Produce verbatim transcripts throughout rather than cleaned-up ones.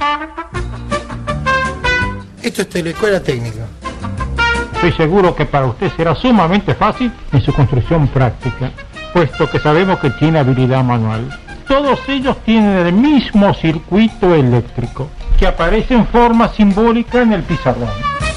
Esto es Teleescuela Técnica. Estoy seguro que para usted será sumamente fácil en su construcción práctica, puesto que sabemos que tiene habilidad manual. Todos ellos tienen el mismo circuito eléctrico, que aparece en forma simbólica en el pizarrón.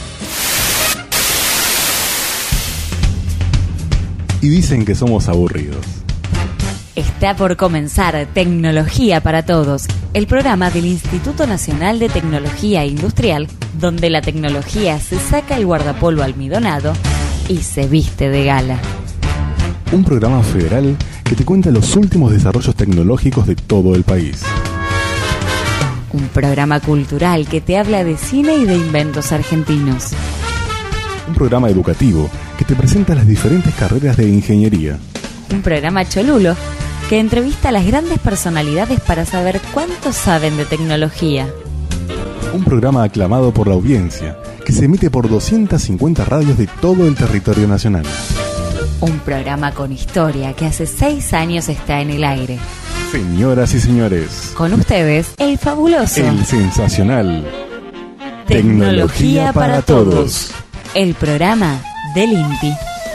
Y dicen que somos aburridos. Está por comenzar Tecnología para Todos, el programa del Instituto Nacional de Tecnología Industrial, donde la tecnología se saca el guardapolvo almidonado y se viste de gala. Un programa federal que te cuenta los últimos desarrollos tecnológicos de todo el país. Un programa cultural que te habla de cine y de inventos argentinos. Un programa educativo que te presenta las diferentes carreras de ingeniería. Un programa cholulo que entrevista a las grandes personalidades para saber cuánto saben de tecnología. Un programa aclamado por la audiencia que se emite por doscientas cincuenta radios de todo el territorio nacional. Un programa con historia que hace seis años está en el aire. Señoras y señores, con ustedes, el fabuloso, el sensacional Tecnología, Tecnología para, para todos. todos, el programa del INTI.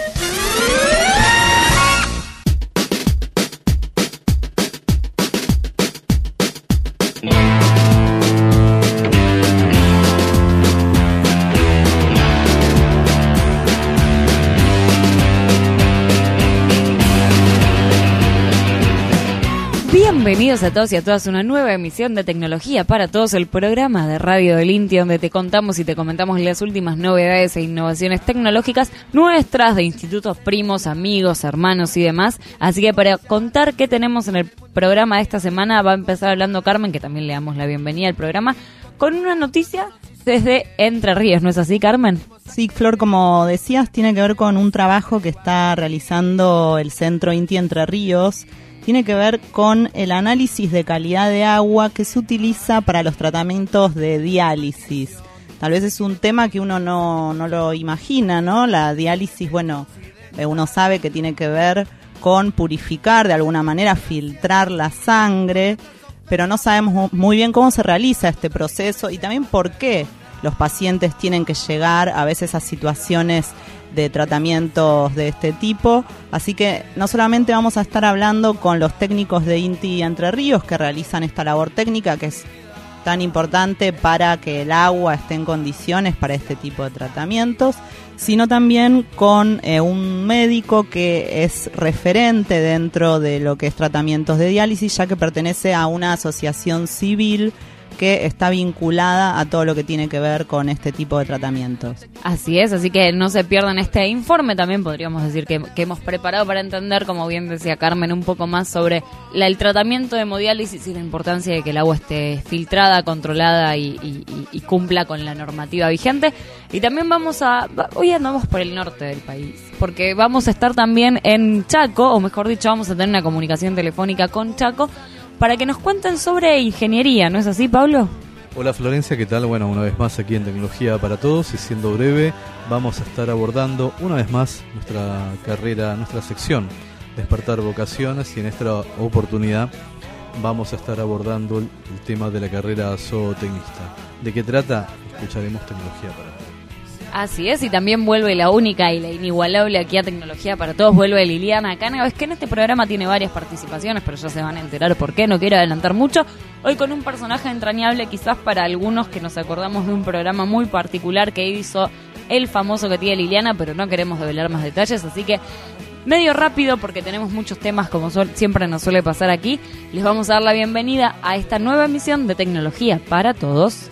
Bienvenidos a todos y a todas a una nueva emisión de Tecnología para Todos, el programa de radio del INTI donde te contamos y te comentamos las últimas novedades e innovaciones tecnológicas nuestras de institutos primos, amigos, hermanos y demás. Así que para contar qué tenemos en el programa de esta semana va a empezar hablando Carmen, que también le damos la bienvenida al programa, con una noticia desde Entre Ríos, ¿no es así, Carmen? Sí, Flor, como decías, tiene que ver con un trabajo que está realizando el Centro INTI Entre Ríos. Tiene que ver con el análisis de calidad de agua que se utiliza para los tratamientos de diálisis. Tal vez es un tema que uno no, no lo imagina, ¿no? La diálisis, bueno, uno sabe que tiene que ver con purificar, de alguna manera filtrar la sangre, pero no sabemos muy bien cómo se realiza este proceso y también por qué los pacientes tienen que llegar a veces a situaciones de tratamientos de este tipo. Así que no solamente vamos a estar hablando con los técnicos de INTI Entre Ríos que realizan esta labor técnica que es tan importante para que el agua esté en condiciones para este tipo de tratamientos, sino también con eh, un médico que es referente dentro de lo que es tratamientos de diálisis, ya que pertenece a una asociación civil que está vinculada a todo lo que tiene que ver con este tipo de tratamientos. Así es, así que no se pierdan este informe. También podríamos decir que, que hemos preparado para entender, como bien decía Carmen, un poco más sobre la, el tratamiento de hemodiálisis y la importancia de que el agua esté filtrada, controlada y, y, y cumpla con la normativa vigente. Y también vamos a... Hoy andamos por el norte del país, porque vamos a estar también en Chaco, o mejor dicho, vamos a tener una comunicación telefónica con Chaco, para que nos cuenten sobre ingeniería, ¿no es así, Pablo? Hola Florencia, ¿qué tal? Bueno, una vez más aquí en Tecnología para Todos y siendo breve, vamos a estar abordando una vez más nuestra carrera, nuestra sección Despertar Vocaciones, y en esta oportunidad vamos a estar abordando el, el tema de la carrera zootecnista. ¿De qué trata? Escucharemos Tecnología para Todos. Así es, y también vuelve la única y la inigualable aquí a Tecnología para Todos, vuelve Liliana Cánavo. Es que en este programa tiene varias participaciones, pero ya se van a enterar por qué, no quiero adelantar mucho. Hoy con un personaje entrañable, quizás para algunos que nos acordamos de un programa muy particular que hizo el famoso que tiene Liliana, pero no queremos develar más detalles, así que medio rápido porque tenemos muchos temas como su- siempre nos suele pasar aquí. Les vamos a dar la bienvenida a esta nueva emisión de Tecnología para Todos.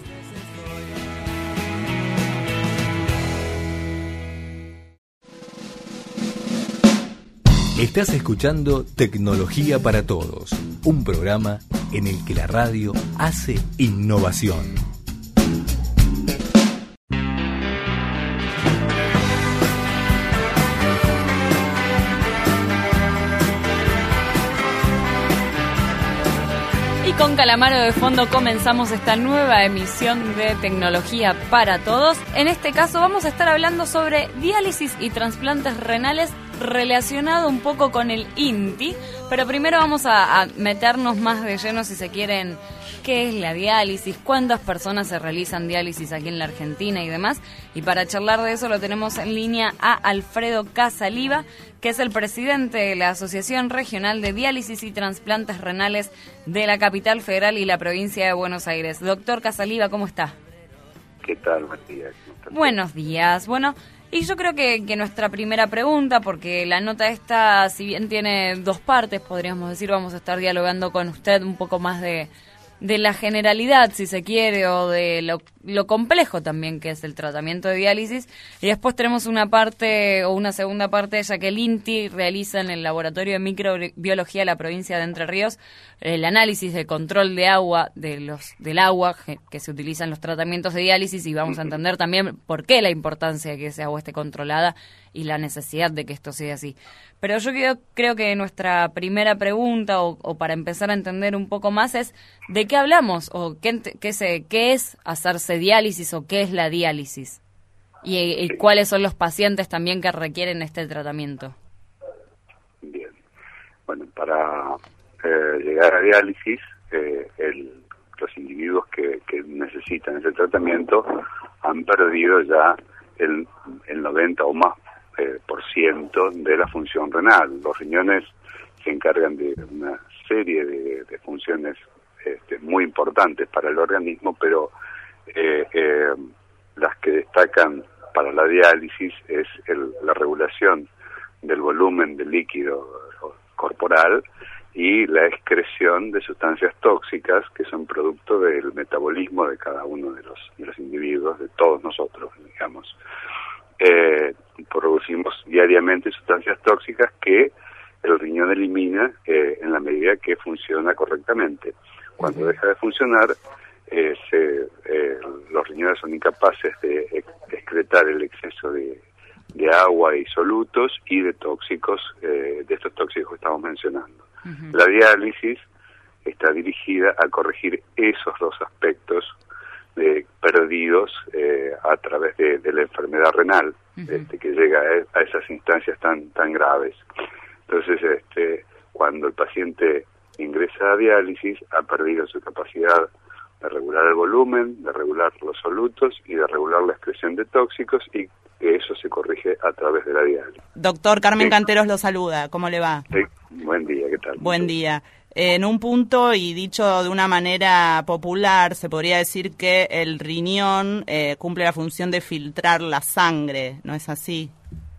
Estás escuchando Tecnología para Todos, un programa en el que la radio hace innovación. Y con Calamaro de fondo comenzamos esta nueva emisión de Tecnología para Todos. En este caso vamos a estar hablando sobre diálisis y trasplantes renales relacionado un poco con el INTI, pero primero vamos a, a meternos más de lleno, si se quieren, qué es la diálisis, cuántas personas se realizan diálisis aquí en la Argentina y demás. Y para charlar de eso lo tenemos en línea a Alfredo Casaliva, que es el presidente de la Asociación Regional de Diálisis y Trasplantes Renales de la Capital Federal y la provincia de Buenos Aires. Doctor Casaliva, ¿cómo está? ¿Qué tal, Matías? Buenos días. Bueno, y yo creo que, que nuestra primera pregunta, porque la nota esta, si bien tiene dos partes, podríamos decir, vamos a estar dialogando con usted un poco más de... de la generalidad, si se quiere, o de lo, lo complejo también que es el tratamiento de diálisis. Y después tenemos una parte, o una segunda parte, ya que el INTI realiza en el Laboratorio de Microbiología de la provincia de Entre Ríos el análisis de control de agua, de los del agua que, que se utiliza en los tratamientos de diálisis, y vamos a entender también por qué la importancia de que esa agua esté controlada y la necesidad de que esto sea así. Pero yo creo, creo que nuestra primera pregunta, o, o para empezar a entender un poco más, es ¿de qué hablamos? ¿O qué, qué, se, qué es hacerse diálisis o qué es la diálisis? Y, y cuáles son los pacientes también que requieren este tratamiento. Bien. Bueno, para eh, llegar a diálisis, eh, el, los individuos que, que necesitan ese tratamiento han perdido ya el, el noventa o más Eh, por ciento de la función renal. Los riñones se encargan de una serie de, de funciones este, muy importantes para el organismo, pero eh, eh, las que destacan para la diálisis es el, la regulación del volumen de líquido corporal y la excreción de sustancias tóxicas que son producto del metabolismo de cada uno de los, de los individuos, de todos nosotros, digamos. Eh, producimos diariamente sustancias tóxicas que el riñón elimina eh, en la medida que funciona correctamente. Cuando deja de funcionar, eh, se, eh, los riñones son incapaces de excretar el exceso de, de agua y solutos y de tóxicos, eh, de estos tóxicos que estamos mencionando. Uh-huh. La diálisis está dirigida a corregir esos dos aspectos de perdidos eh, a través de, de la enfermedad renal, uh-huh. este, que llega a, a esas instancias tan tan graves. Entonces, este, cuando el paciente ingresa a diálisis, ha perdido su capacidad de regular el volumen, de regular los solutos y de regular la excreción de tóxicos, y eso se corrige a través de la diálisis. Doctor, Carmen sí. Canteros lo saluda, ¿cómo le va? Sí. Buen día, ¿qué tal? Buen día. En un punto, y dicho de una manera popular, se podría decir que el riñón eh, cumple la función de filtrar la sangre, ¿no es así?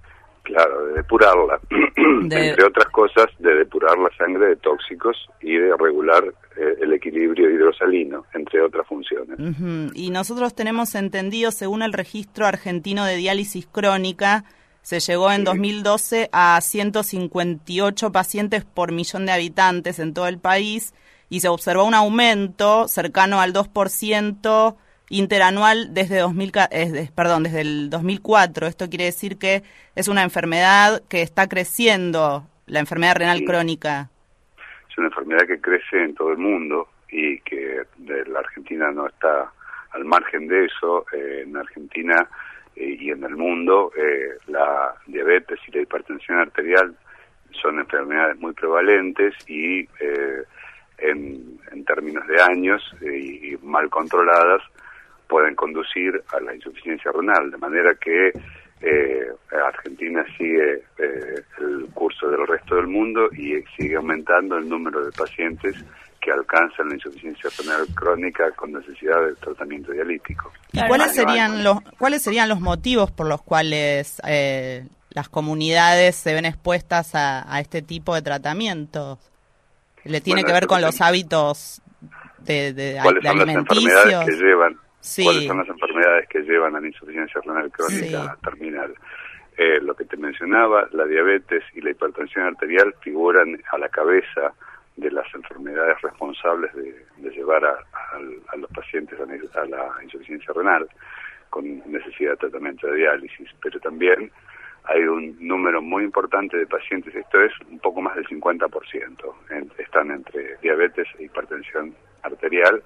Claro, de depurarla, de... entre otras cosas, de depurar la sangre de tóxicos y de regular eh, el equilibrio hidrosalino, entre otras funciones. Uh-huh. Y nosotros tenemos entendido, según el Registro Argentino de Diálisis Crónica, se llegó en sí. dos mil doce a ciento cincuenta y ocho pacientes por millón de habitantes en todo el país, y se observó un aumento cercano al dos por ciento interanual desde dos mil, eh, perdón, desde el dos mil cuatro. Esto quiere decir que es una enfermedad que está creciendo, la enfermedad renal sí. crónica. Es una enfermedad que crece en todo el mundo y que de la Argentina no está al margen de eso. Eh, en Argentina eh, y en el mundo eh, la diabetes y la hipertensión arterial son enfermedades muy prevalentes y eh, en, en términos de años eh, y mal controladas pueden conducir a la insuficiencia renal, de manera que eh, Argentina sigue eh, el curso del resto del mundo y sigue aumentando el número de pacientes que alcanzan la insuficiencia renal crónica con necesidad de tratamiento dialítico. ¿Y cuáles serían los cuáles serían los motivos por los cuales eh, las comunidades se ven expuestas a, a este tipo de tratamientos? ¿Le tiene bueno, que ver con los hábitos de, de, ¿Cuáles de son alimenticios? Las enfermedades que llevan? Sí. ¿Cuáles son las enfermedades que llevan a la insuficiencia renal crónica sí. terminal? Eh, lo que te mencionaba, la diabetes y la hipertensión arterial figuran a la cabeza de las enfermedades responsables de, de llevar a, a, a los pacientes a, a la insuficiencia renal con necesidad de tratamiento de diálisis, pero también hay un número muy importante de pacientes, esto es un poco más del cincuenta por ciento, en, están entre diabetes e hipertensión arterial,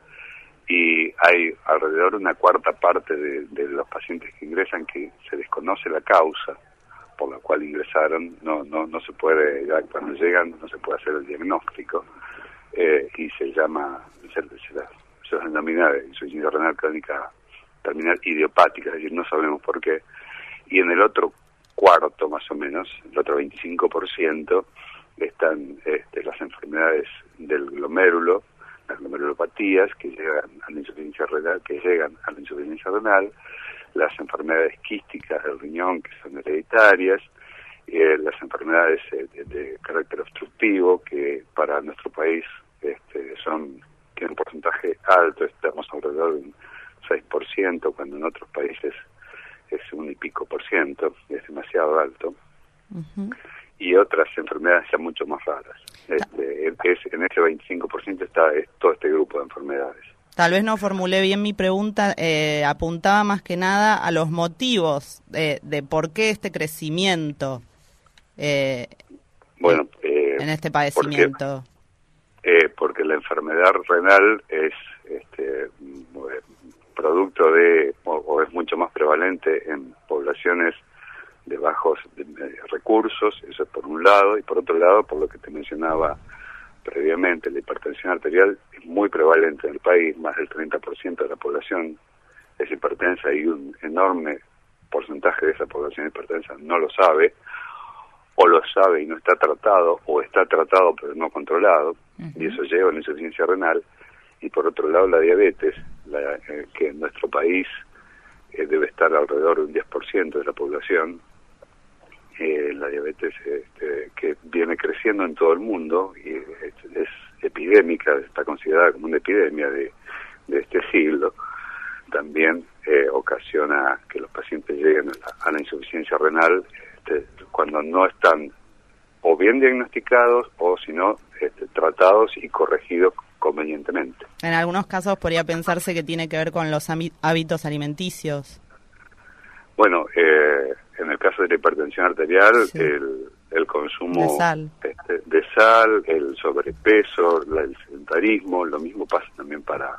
y hay alrededor de una cuarta parte de, de los pacientes que ingresan que se desconoce la causa por la cual ingresaron, no no no se puede, ya cuando llegan no se puede hacer el diagnóstico, eh, y se llama, se, se, la, se denomina insuficiencia renal crónica terminal idiopática, es decir, no sabemos por qué. Y en el otro cuarto, más o menos, el otro veinticinco por ciento, están este, las enfermedades del glomérulo, las glomerulopatías que llegan a la insuficiencia renal, que llegan a la insuficiencia renal, las enfermedades quísticas del riñón, que son hereditarias, eh, las enfermedades eh, de, de carácter obstructivo, que para nuestro país este, son tienen un porcentaje alto, estamos alrededor de un seis por ciento, cuando en otros países es un y pico por ciento, es demasiado alto. Uh-huh. Y otras enfermedades ya mucho más raras. Este, es, en ese veinticinco por ciento está es todo este grupo de enfermedades. Tal vez no formulé bien mi pregunta, eh, apuntaba más que nada a los motivos de, de por qué este crecimiento eh, bueno, eh, en este padecimiento. Porque, eh, porque la enfermedad renal es este, producto de, o, o es mucho más prevalente en poblaciones de bajos de, de recursos, eso es por un lado, y por otro lado, por lo que te mencionaba previamente, la hipertensión arterial es muy prevalente en el país, más del treinta por ciento de la población es hipertensa y un enorme porcentaje de esa población hipertensa no lo sabe, o lo sabe y no está tratado, o está tratado pero no controlado, uh-huh. y eso lleva a la insuficiencia renal. Y por otro lado la diabetes, la, eh, que en nuestro país eh, debe estar alrededor de un diez por ciento de la población, eh, la diabetes este, que viene creciendo en todo el mundo y es, es epidémica, está considerada como una epidemia de, de este siglo, también eh, ocasiona que los pacientes lleguen a la, a la insuficiencia renal este, cuando no están o bien diagnosticados o si no este, tratados y corregidos convenientemente. En algunos casos podría pensarse que tiene que ver con los hábitos alimenticios. Bueno, eh, en el caso de la hipertensión arterial, sí. el, el consumo de sal. Este, de sal, el sobrepeso, la, el sedentarismo, lo mismo pasa también para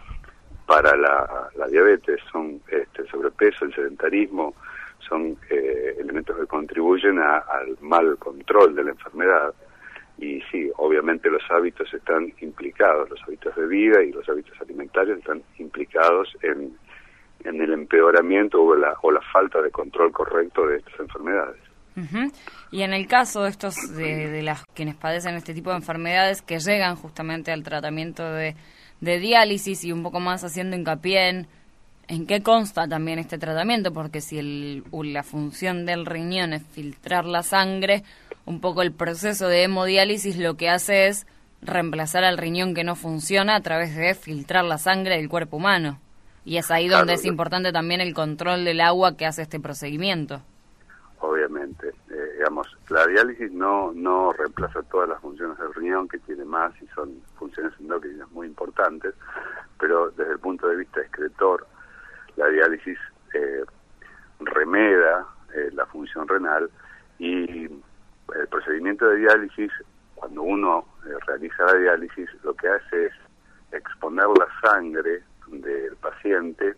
para la, la diabetes. Son este, el sobrepeso, el sedentarismo, son eh, elementos que contribuyen a, al mal control de la enfermedad. Y sí, obviamente los hábitos están implicados, los hábitos de vida y los hábitos alimentarios están implicados en, en el empeoramiento o la, o la falta de control correcto de estas enfermedades. Uh-huh. Y en el caso de estos de, de las quienes padecen este tipo de enfermedades que llegan justamente al tratamiento de, de diálisis y un poco más haciendo hincapié en en qué consta también este tratamiento, porque si el, la función del riñón es filtrar la sangre, un poco el proceso de hemodiálisis lo que hace es reemplazar al riñón que no funciona a través de filtrar la sangre del cuerpo humano. Y es ahí donde claro, es importante también el control del agua que hace este procedimiento. Obviamente, eh, digamos, la diálisis no no reemplaza todas las funciones del riñón, que tiene más y son funciones endocrinas muy importantes, pero desde el punto de vista excretor, la diálisis eh, remeda eh, la función renal y el procedimiento de diálisis, cuando uno eh, realiza la diálisis, lo que hace es exponer la sangre del paciente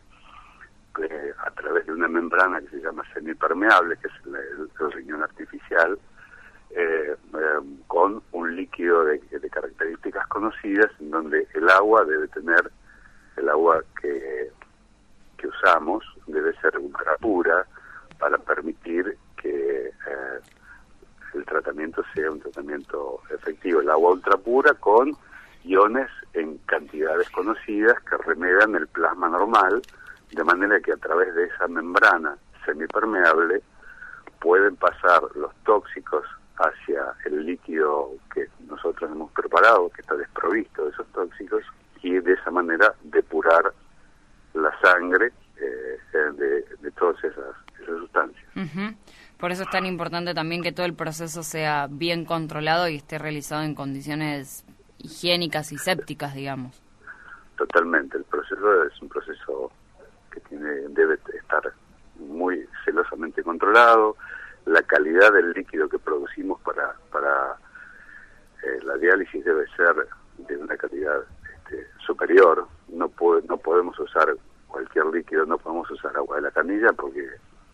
eh, a través de una membrana que se llama semipermeable, que es el, el, el riñón artificial, eh, eh, con un líquido de, de características conocidas, en donde el agua debe tener, el agua que, que usamos debe ser ultra pura para permitir que eh, el tratamiento sea un tratamiento efectivo. El agua ultra pura con iones en cantidades conocidas que remedan el plasma normal, de manera que a través de esa membrana semipermeable pueden pasar los tóxicos hacia el líquido que nosotros hemos preparado, que está desprovisto de esos tóxicos, y de esa manera depurar la sangre eh, de, de todas esas, esas sustancias. Uh-huh. Por eso es tan importante también que todo el proceso sea bien controlado y esté realizado en condiciones higiénicas y sépticas, digamos. Totalmente, el proceso es un proceso que tiene debe estar muy celosamente controlado. La calidad del líquido que producimos para para eh, la diálisis debe ser de una calidad este, superior. No puede, no podemos usar cualquier líquido, no podemos usar agua de la canilla porque el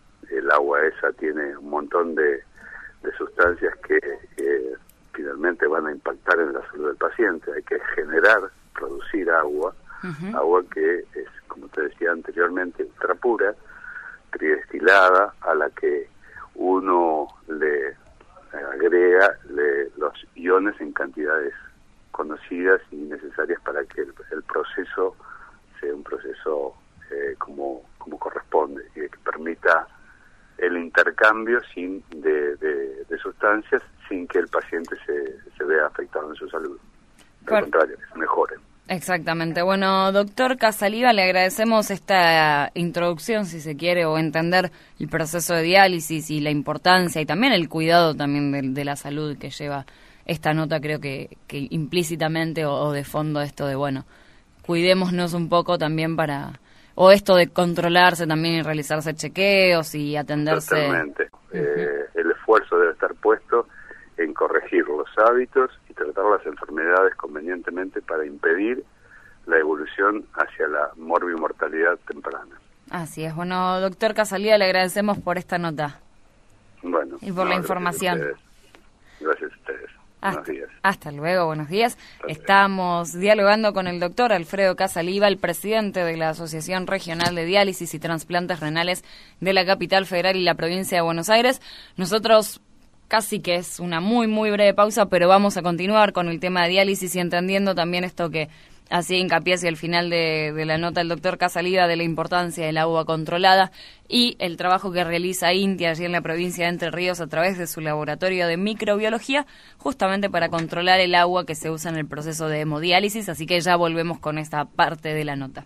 el agua esa tiene un montón de, de sustancias que eh, finalmente van a impactar en la salud del paciente. Hay que generar, producir agua, uh-huh. agua que es, como te decía anteriormente, ultra pura, tridestilada, a la que uno le agrega le, los iones en cantidades conocidas y necesarias para que el, el proceso sea un proceso eh, como, como corresponde y que permita el intercambio sin de, de, de sustancias sin que el paciente se, se vea afectado en su salud. Al Por... contrario, que se mejore. Exactamente. Bueno, doctor Casaliva, le agradecemos esta introducción, si se quiere, o entender el proceso de diálisis y la importancia y también el cuidado también de, de la salud que lleva esta nota, creo que, que implícitamente o, o de fondo esto de, bueno, cuidémonos un poco también para, o esto de controlarse también y realizarse chequeos y atenderse. Totalmente. Uh-huh. Eh, el esfuerzo debe estar puesto en corregir los hábitos y tratar las enfermedades convenientemente para impedir la evolución hacia la morbimortalidad temprana. Así es. Bueno, doctor Casaliva, le agradecemos por esta nota. Bueno. Y por no, la información. Gracias a ustedes. Gracias a ustedes. Hasta, buenos días. Hasta luego, buenos días. Hasta Estamos luego. dialogando con el doctor Alfredo Casaliva, el presidente de la Asociación Regional de Diálisis y Trasplantes Renales de la Capital Federal y la provincia de Buenos Aires. Nosotros casi que es una muy, muy breve pausa, pero vamos a continuar con el tema de diálisis y entendiendo también esto que hacía hincapié hacia el final de, de la nota el doctor Casaliva de la importancia del agua controlada y el trabajo que realiza INTI allí en la provincia de Entre Ríos a través de su laboratorio de microbiología, justamente para controlar el agua que se usa en el proceso de hemodiálisis, así que ya volvemos con esta parte de la nota.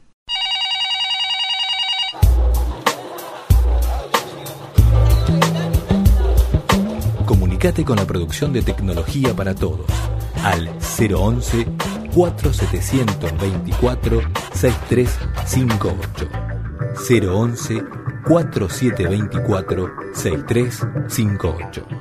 Comunicate con la producción de Tecnología para Todos al cero once, cuatro setecientos veinticuatro, sesenta y tres cincuenta y ocho. cero once, cuatro setecientos veinticuatro, sesenta y tres cincuenta y ocho.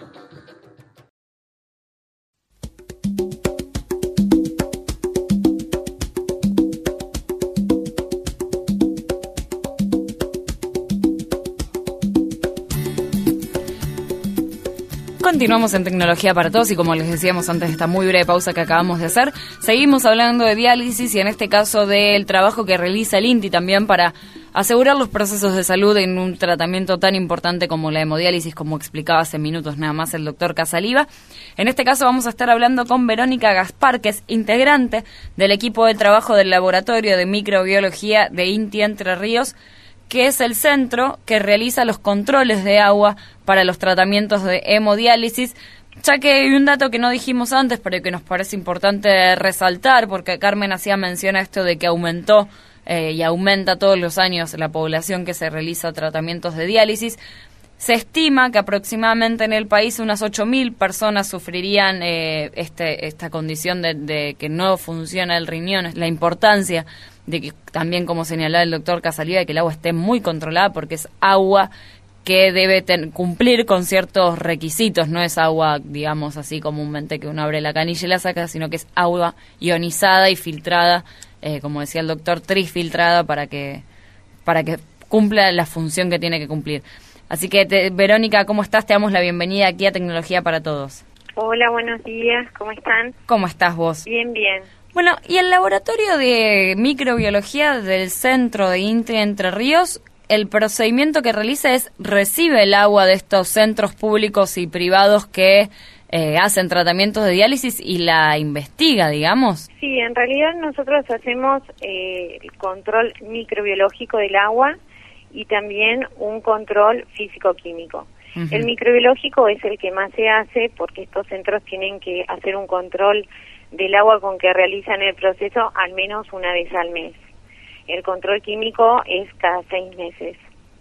Continuamos en Tecnología para Todos y como les decíamos antes de esta muy breve pausa que acabamos de hacer, seguimos hablando de diálisis y en este caso del trabajo que realiza el INTI también para asegurar los procesos de salud en un tratamiento tan importante como la hemodiálisis, como explicaba hace minutos nada más el doctor Casaliva. En este caso vamos a estar hablando con Verónica Gaspar, que es integrante del equipo de trabajo del Laboratorio de Microbiología de INTI Entre Ríos, que es el centro que realiza los controles de agua para los tratamientos de hemodiálisis, ya que hay un dato que no dijimos antes, pero que nos parece importante resaltar, porque Carmen hacía mención a esto de que aumentó eh, y aumenta todos los años la población que se realiza tratamientos de diálisis. Se estima que aproximadamente en el país unas ocho mil personas sufrirían eh, este, esta condición de, de que no funciona el riñón, la importancia de que también, como señalaba el doctor Casaliva, de que el agua esté muy controlada porque es agua que debe ten, cumplir con ciertos requisitos, no es agua, digamos así comúnmente que uno abre la canilla y la saca, sino que es agua ionizada y filtrada, eh, como decía el doctor, trifiltrada para que, para que cumpla la función que tiene que cumplir. Así que, te, Verónica, ¿cómo estás? Te damos la bienvenida aquí a Tecnología para Todos. Hola, buenos días, ¿cómo están? ¿Cómo estás vos? Bien, bien. Bueno, y el laboratorio de microbiología del centro de INTI Entre Ríos, el procedimiento que realiza es recibe el agua de estos centros públicos y privados que eh, hacen tratamientos de diálisis y la investiga, digamos. Sí, en realidad nosotros hacemos eh, el control microbiológico del agua y también un control físico-químico. Uh-huh. El microbiológico es el que más se hace porque estos centros tienen que hacer un control del agua con que realizan el proceso al menos una vez al mes. El control químico es cada seis meses.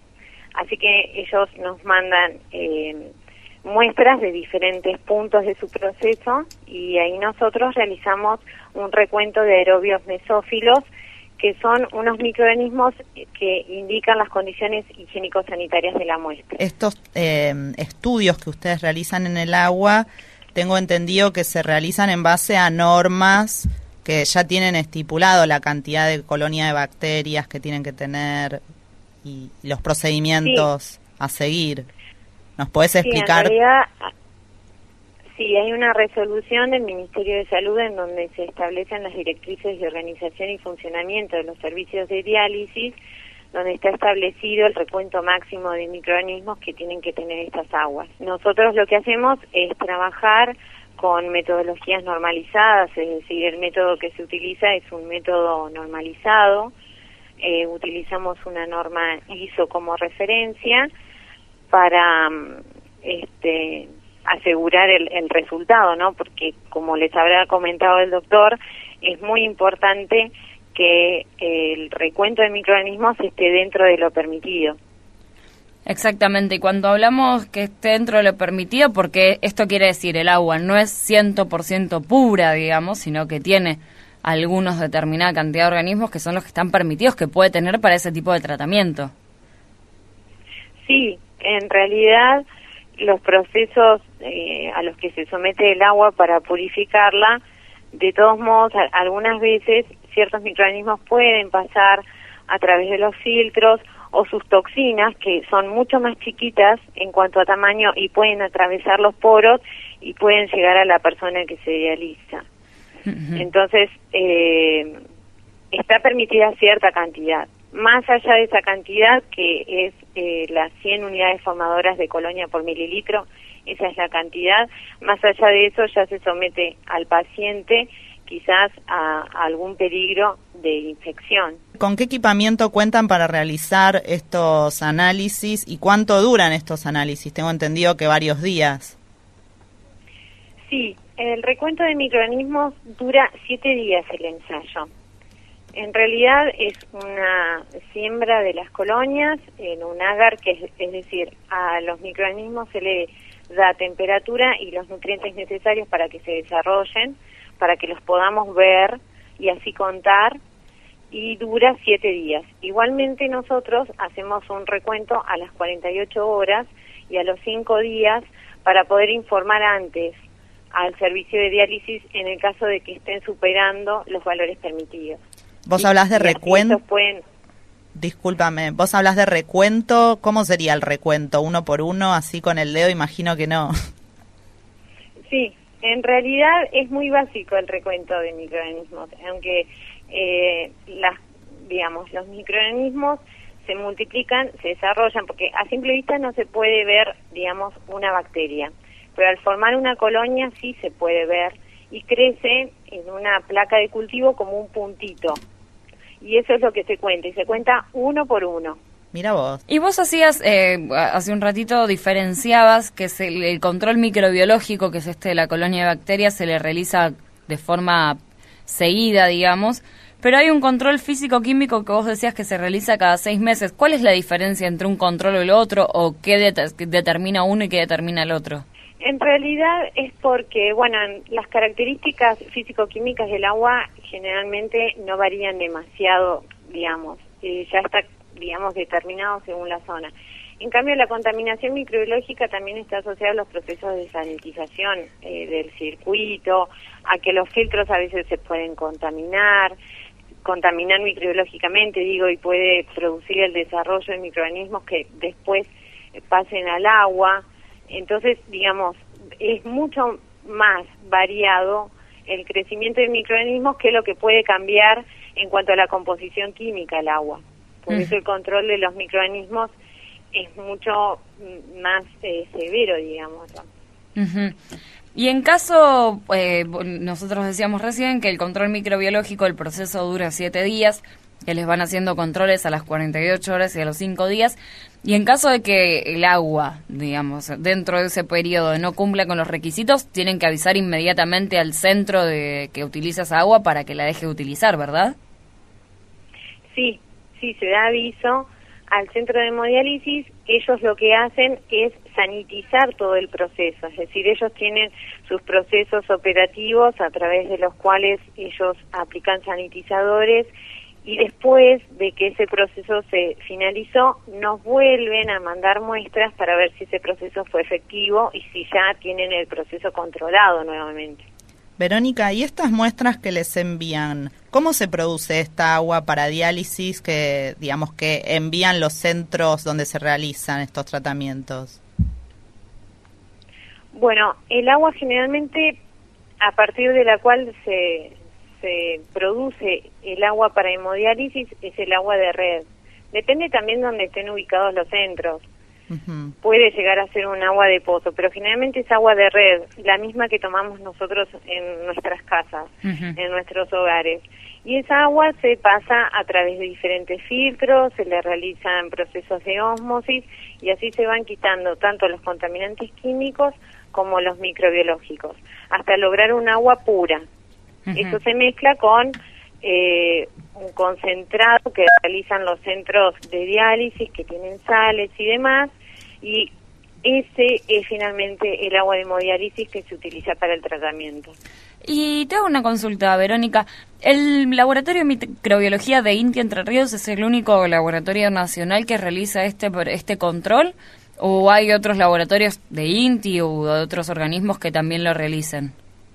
Así que ellos nos mandan eh, muestras de diferentes puntos de su proceso y ahí nosotros realizamos un recuento de aerobios mesófilos, que son unos microorganismos que indican las condiciones higiénico-sanitarias de la muestra. Estos eh, estudios que ustedes realizan en el agua, tengo entendido que se realizan en base a normas que ya tienen estipulado la cantidad de colonia de bacterias que tienen que tener y los procedimientos. a seguir. ¿Nos podés Sí, explicar? en realidad, sí, hay una resolución del Ministerio de Salud en donde se establecen las directrices de organización y funcionamiento de los servicios de diálisis, donde está establecido el recuento máximo de microorganismos que tienen que tener estas aguas. Nosotros lo que hacemos es trabajar con metodologías normalizadas, es decir, el método que se utiliza es un método normalizado, eh, utilizamos una norma I S O como referencia para este, asegurar el, el resultado, ¿no? Porque, como les habrá comentado el doctor, es muy importante que el recuento de microorganismos esté dentro de lo permitido. Exactamente, y cuando hablamos que esté dentro de lo permitido, porque esto quiere decir el agua no es cien por ciento pura, digamos, sino que tiene algunos determinada cantidad de organismos que son los que están permitidos que puede tener para ese tipo de tratamiento. Sí, en realidad los procesos eh, a los que se somete el agua para purificarla, de todos modos, a, algunas veces ciertos microorganismos pueden pasar a través de los filtros o sus toxinas, que son mucho más chiquitas en cuanto a tamaño y pueden atravesar los poros y pueden llegar a la persona que se dializa. Uh-huh. Entonces, eh, está permitida cierta cantidad. Más allá de esa cantidad, que es eh, las cien unidades formadoras de colonia por mililitro, esa es la cantidad. Más allá de eso, ya se somete al paciente quizás a, a algún peligro de infección. ¿Con qué equipamiento cuentan para realizar estos análisis y cuánto duran estos análisis? Tengo entendido que varios días. Sí, el recuento de microorganismos dura siete días el ensayo. En realidad es una siembra de las colonias en un agar, que es, es decir, a los microorganismos se le da temperatura y los nutrientes necesarios para que se desarrollen, para que los podamos ver y así contar, y dura siete días. Igualmente nosotros hacemos un recuento a las cuarenta y ocho horas y a los cinco días para poder informar antes al servicio de diálisis en el caso de que estén superando los valores permitidos. Vos y, hablás de recuento. Pueden... Discúlpame, vos hablas de recuento. ¿Cómo sería el recuento? ¿Uno por uno? Así con el dedo, imagino que no. Sí, en realidad es muy básico el recuento de microorganismos, aunque eh, las, digamos, los microorganismos se multiplican, se desarrollan, porque a simple vista no se puede ver, digamos, una bacteria, pero al formar una colonia sí se puede ver y crece en una placa de cultivo como un puntito. Y eso es lo que se cuenta, y se cuenta uno por uno. Mira vos. Y vos hacías, eh, hace un ratito diferenciabas que es el, el control microbiológico, que es este de la colonia de bacterias, se le realiza de forma seguida, digamos, pero hay un control físico-químico que vos decías que se realiza cada seis meses. ¿Cuál es la diferencia entre un control y el otro, o qué det- determina uno y qué determina el otro? En realidad es porque, bueno, las características físico-químicas del agua generalmente no varían demasiado, digamos, eh, ya está, digamos, determinado según la zona. En cambio, la contaminación microbiológica también está asociada a los procesos de sanitización eh, del circuito, a que los filtros a veces se pueden contaminar, contaminar microbiológicamente, digo, y puede producir el desarrollo de microorganismos que después pasen al agua. Entonces, digamos, es mucho más variado el crecimiento de microorganismos que lo que puede cambiar en cuanto a la composición química del agua. Por mm. eso el control de los microorganismos es mucho más eh, severo, digamos. Uh-huh. Y en caso, eh, nosotros decíamos recién que el control microbiológico, el proceso dura siete días, que les van haciendo controles a las cuarenta y ocho horas y a los cinco días, y en caso de que el agua, digamos, dentro de ese periodo no cumpla con los requisitos, tienen que avisar inmediatamente al centro de que utiliza esa agua para que la deje de utilizar, ¿verdad? Sí, sí, se da aviso al centro de hemodiálisis. Ellos lo que hacen es sanitizar todo el proceso, es decir, ellos tienen sus procesos operativos a través de los cuales ellos aplican sanitizadores, y después de que ese proceso se finalizó, nos vuelven a mandar muestras para ver si ese proceso fue efectivo y si ya tienen el proceso controlado nuevamente. Verónica, ¿y estas muestras que les envían, cómo se produce esta agua para diálisis que, digamos, que envían los centros donde se realizan estos tratamientos? Bueno, el agua generalmente, a partir de la cual se, se produce el agua para hemodiálisis, es el agua de red. Depende también de donde estén ubicados los centros. Uh-huh. Puede llegar a ser un agua de pozo, pero generalmente es agua de red, la misma que tomamos nosotros en nuestras casas, uh-huh. en nuestros hogares. Y esa agua se pasa a través de diferentes filtros, se le realizan procesos de ósmosis y así se van quitando tanto los contaminantes químicos como los microbiológicos, hasta lograr un agua pura. Uh-huh. Eso se mezcla con eh, un concentrado que realizan los centros de diálisis, que tienen sales y demás, y ese es finalmente el agua de hemodiálisis que se utiliza para el tratamiento. Y te hago una consulta, Verónica. ¿El laboratorio de microbiología de INTI Entre Ríos es el único laboratorio nacional que realiza este este control? ¿O hay otros laboratorios de INTI u de otros organismos que también lo realicen?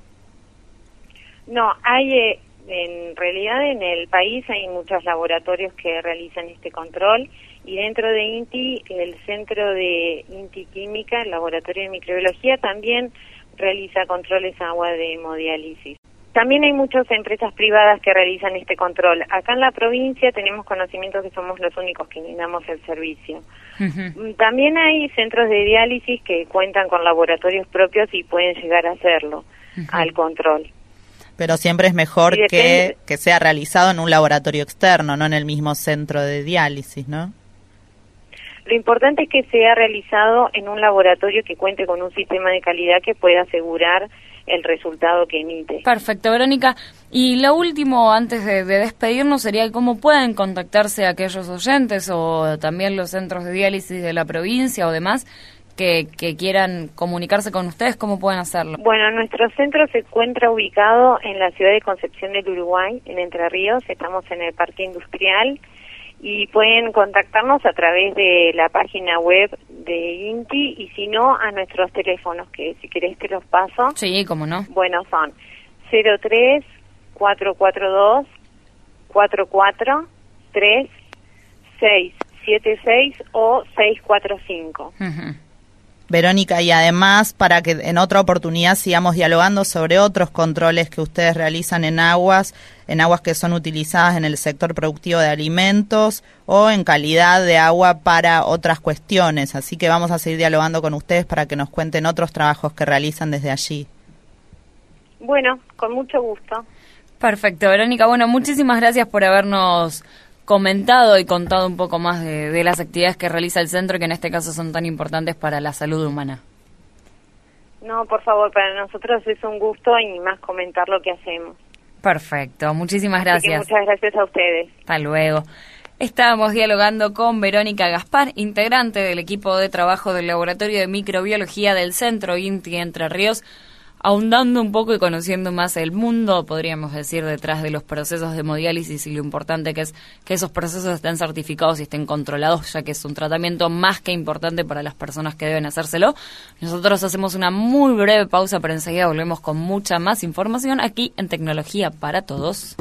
No, hay... Eh, En realidad en el país hay muchos laboratorios que realizan este control y dentro de INTI, el centro de INTI Química, el laboratorio de microbiología, también realiza controles a agua de hemodiálisis. También hay muchas empresas privadas que realizan este control. Acá en la provincia tenemos conocimiento que somos los únicos que brindamos el servicio. Uh-huh. También hay centros de diálisis que cuentan con laboratorios propios y pueden llegar a hacerlo, uh-huh. al control. Pero siempre es mejor que, que sea realizado en un laboratorio externo, no en el mismo centro de diálisis, ¿no? Lo importante es que sea realizado en un laboratorio que cuente con un sistema de calidad que pueda asegurar el resultado que emite. Perfecto, Verónica. Y lo último, antes de, de despedirnos, sería cómo pueden contactarse aquellos oyentes o también los centros de diálisis de la provincia o demás Que, que quieran comunicarse con ustedes, ¿cómo pueden hacerlo? Bueno, nuestro centro se encuentra ubicado en la ciudad de Concepción del Uruguay, en Entre Ríos. Estamos en el Parque Industrial y pueden contactarnos a través de la página web de INTI y si no, a nuestros teléfonos, que si querés te los paso. Sí, cómo no. Bueno, son cero tres, cuatro cuatro dos, cuatro cuatro tres, seis siete seis o seis cuatro cinco. Uh-huh. Verónica, y además, para que en otra oportunidad sigamos dialogando sobre otros controles que ustedes realizan en aguas, en aguas que son utilizadas en el sector productivo de alimentos o en calidad de agua para otras cuestiones. Así que vamos a seguir dialogando con ustedes para que nos cuenten otros trabajos que realizan desde allí. Bueno, con mucho gusto. Perfecto, Verónica. Bueno, muchísimas gracias por habernos comentado y contado un poco más de, de las actividades que realiza el centro, que en este caso son tan importantes para la salud humana. No, por favor, para nosotros es un gusto y más comentar lo que hacemos. Perfecto, muchísimas gracias. Muchas gracias a ustedes. Hasta luego. Estábamos dialogando con Verónica Gaspar, integrante del equipo de trabajo del Laboratorio de Microbiología del Centro INTI Entre Ríos, ahondando un poco y conociendo más el mundo, podríamos decir, detrás de los procesos de hemodiálisis y lo importante que es que esos procesos estén certificados y estén controlados, ya que es un tratamiento más que importante para las personas que deben hacérselo. Nosotros hacemos una muy breve pausa, pero enseguida volvemos con mucha más información aquí en Tecnología para Todos.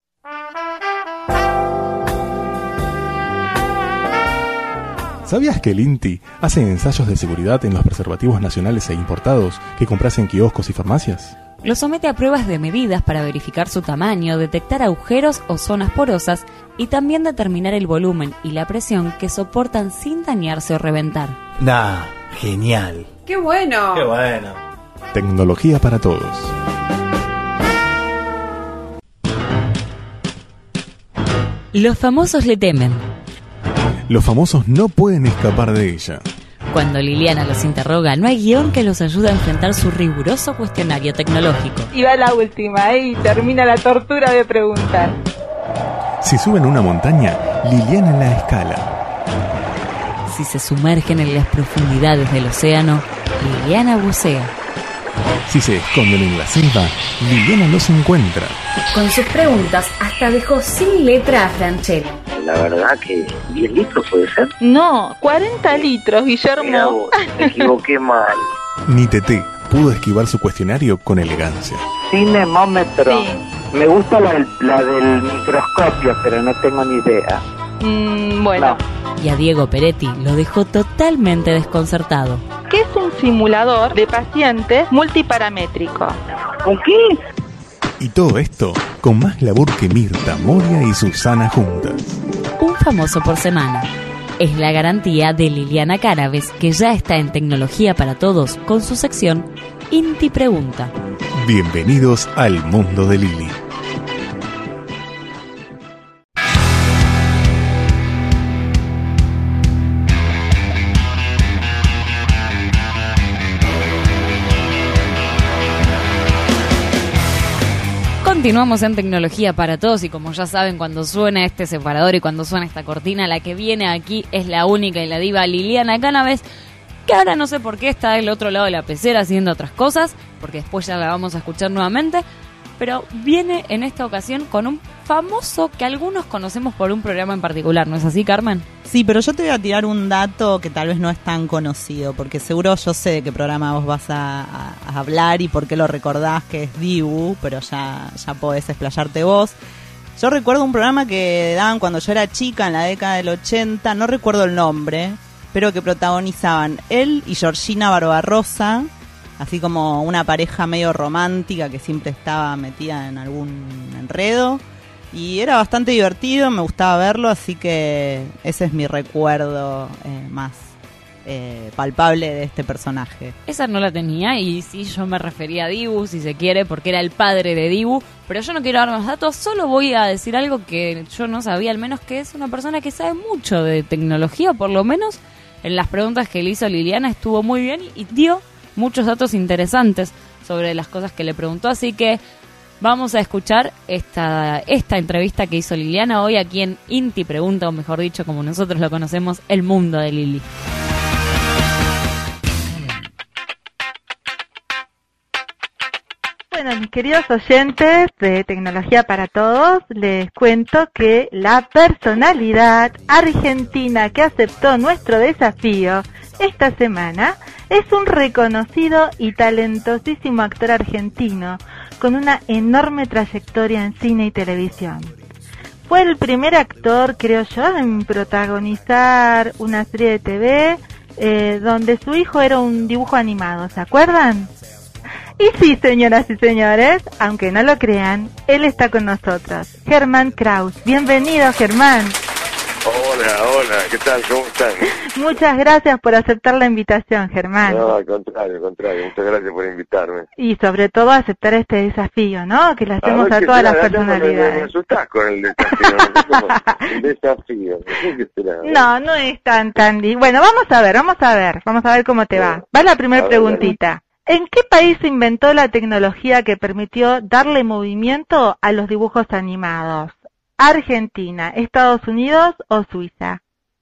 ¿Sabías que el INTI hace ensayos de seguridad en los preservativos nacionales e importados que compras en kioscos y farmacias? Los somete a pruebas de medidas para verificar su tamaño, detectar agujeros o zonas porosas y también determinar el volumen y la presión que soportan sin dañarse o reventar. ¡Nah! ¡Genial! ¡Qué bueno! ¡Qué bueno! Tecnología para todos. Los famosos le temen. Los famosos no pueden escapar de ella. Cuando Liliana los interroga, no hay guión que los ayude a enfrentar su riguroso cuestionario tecnológico. Y va la última, ¿eh? Y termina la tortura de preguntar. Si suben una montaña, Liliana la escala. Si se sumergen en las profundidades del océano, Liliana bucea. Si se esconden en la selva, Liliana los encuentra. Con sus preguntas, hasta dejó sin letra a Franchelli. La verdad que diez litros puede ser. No, cuarenta litros, Guillermo. Mirá vos, me equivoqué mal. Ni Teté pudo esquivar su cuestionario con elegancia. cinemómetro. Sí. Me gusta la del, la del microscopio, pero no tengo ni idea. Mm, bueno. No. Y a Diego Peretti lo dejó totalmente desconcertado. ¿Qué es un simulador de paciente multiparamétrico? ¿Con qué? Y todo esto con más labor que Mirta, Moria y Susana juntas. Un famoso por semana. Es la garantía de Liliana Cárabes, que ya está en Tecnología para Todos con su sección Inti Pregunta. Bienvenidos al mundo de Lili. Continuamos en Tecnología para Todos y como ya saben, cuando suena este separador y cuando suena esta cortina, la que viene aquí es la única y la diva Liliana Cárabes, que ahora no sé por qué está del otro lado de la pecera haciendo otras cosas, porque después ya la vamos a escuchar nuevamente, pero viene en esta ocasión con un famoso que algunos conocemos por un programa en particular, ¿no es así, Carmen? Sí, pero yo te voy a tirar un dato que tal vez no es tan conocido, porque seguro yo sé de qué programa vos vas a, a, a hablar y por qué lo recordás, que es Dibu, pero ya, ya podés explayarte vos. Yo recuerdo un programa que daban cuando yo era chica, en la década del ochenta, no recuerdo el nombre, pero que protagonizaban él y Georgina Barbarossa, así como una pareja medio romántica que siempre estaba metida en algún enredo. Y era bastante divertido, me gustaba verlo, así que ese es mi recuerdo eh, más eh, palpable de este personaje. Esa no la tenía y sí, yo me refería a Dibu, si se quiere, porque era el padre de Dibu, pero yo no quiero dar más datos, solo voy a decir algo que yo no sabía, al menos que es una persona que sabe mucho de tecnología, por lo menos en las preguntas que le hizo Liliana estuvo muy bien y dio muchos datos interesantes sobre las cosas que le preguntó, así que vamos a escuchar esta, esta entrevista que hizo Liliana hoy aquí en Inti Pregunta, o mejor dicho, como nosotros lo conocemos, el mundo de Lili. Bueno, mis queridos oyentes de Tecnología para Todos, les cuento que la personalidad argentina que aceptó nuestro desafío esta semana es un reconocido y talentosísimo actor argentino con una enorme trayectoria en cine y televisión. Fue el primer actor, creo yo, en protagonizar una serie de T V eh, donde su hijo era un dibujo animado, ¿se acuerdan? Y sí, señoras y señores, aunque no lo crean, él está con nosotros, Germán Kraus. Bienvenido, Germán. Hola, hola, ¿qué tal? ¿Cómo están? Muchas gracias por aceptar la invitación, Germán. No, al contrario, al contrario, muchas gracias por invitarme. Y sobre todo aceptar este desafío, ¿no? Que le hacemos a, a todas las personalidades. Me, me asustás con el desafío, el desafío. No, no es tan, tan... Bueno, vamos a ver, vamos a ver, vamos a ver cómo te va. Va la primera preguntita. ¿En qué país se inventó la tecnología que permitió darle movimiento a los dibujos animados? ¿Argentina, Estados Unidos o Suiza?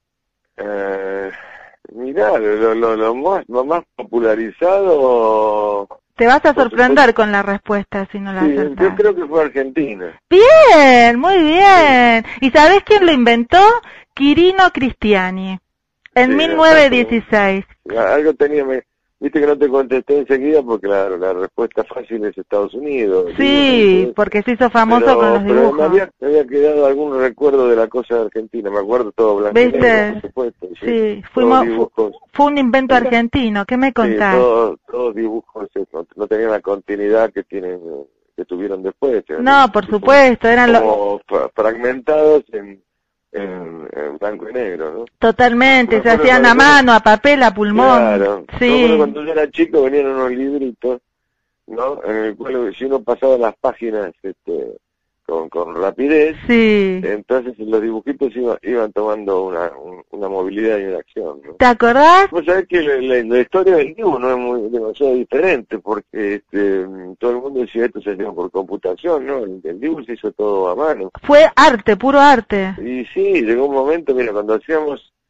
Eh, mirá, lo, lo, lo, más, lo más popularizado... Te vas a sorprender con la respuesta si no la sí, acertás. Yo creo que fue Argentina. Bien, muy bien. ¿Y sabés quién lo inventó? Quirino Cristiani, en sí, mil novecientos dieciséis. Algo tenía... Me... Viste que no te contesté enseguida porque la, la respuesta fácil es Estados Unidos. Sí, ¿sí? Porque se hizo famoso pero, con los dibujos. Pero me había, me había quedado algún recuerdo de la cosa de Argentina, me acuerdo todo blanco y negro, por supuesto. Sí, sí fuimos, dibujos, fue un invento argentino, ¿qué me contás? Sí, todos, todos dibujos no, no tenían la continuidad que tienen que tuvieron después. No, por supuesto, eran como los... fragmentados en... En, en blanco y negro, ¿no? Totalmente, se hacían a mano, a papel, a pulmón. Claro. Sí. Yo, cuando yo era chico venían unos libritos, ¿no? En el cual si uno pasaba las páginas este, con, con rapidez, sí. Entonces los dibujitos iba, iban tomando una, una movilidad y una acción, ¿no? ¿Te acordás? Vos sabés que la, la, la historia del dibujo no es muy demasiado diferente, porque este, todo el mundo decía esto se hacía por computación, ¿no? El, el dibujo se hizo todo a mano. Fue arte, puro arte. Y sí, llegó un momento, mira, cuando hacíamos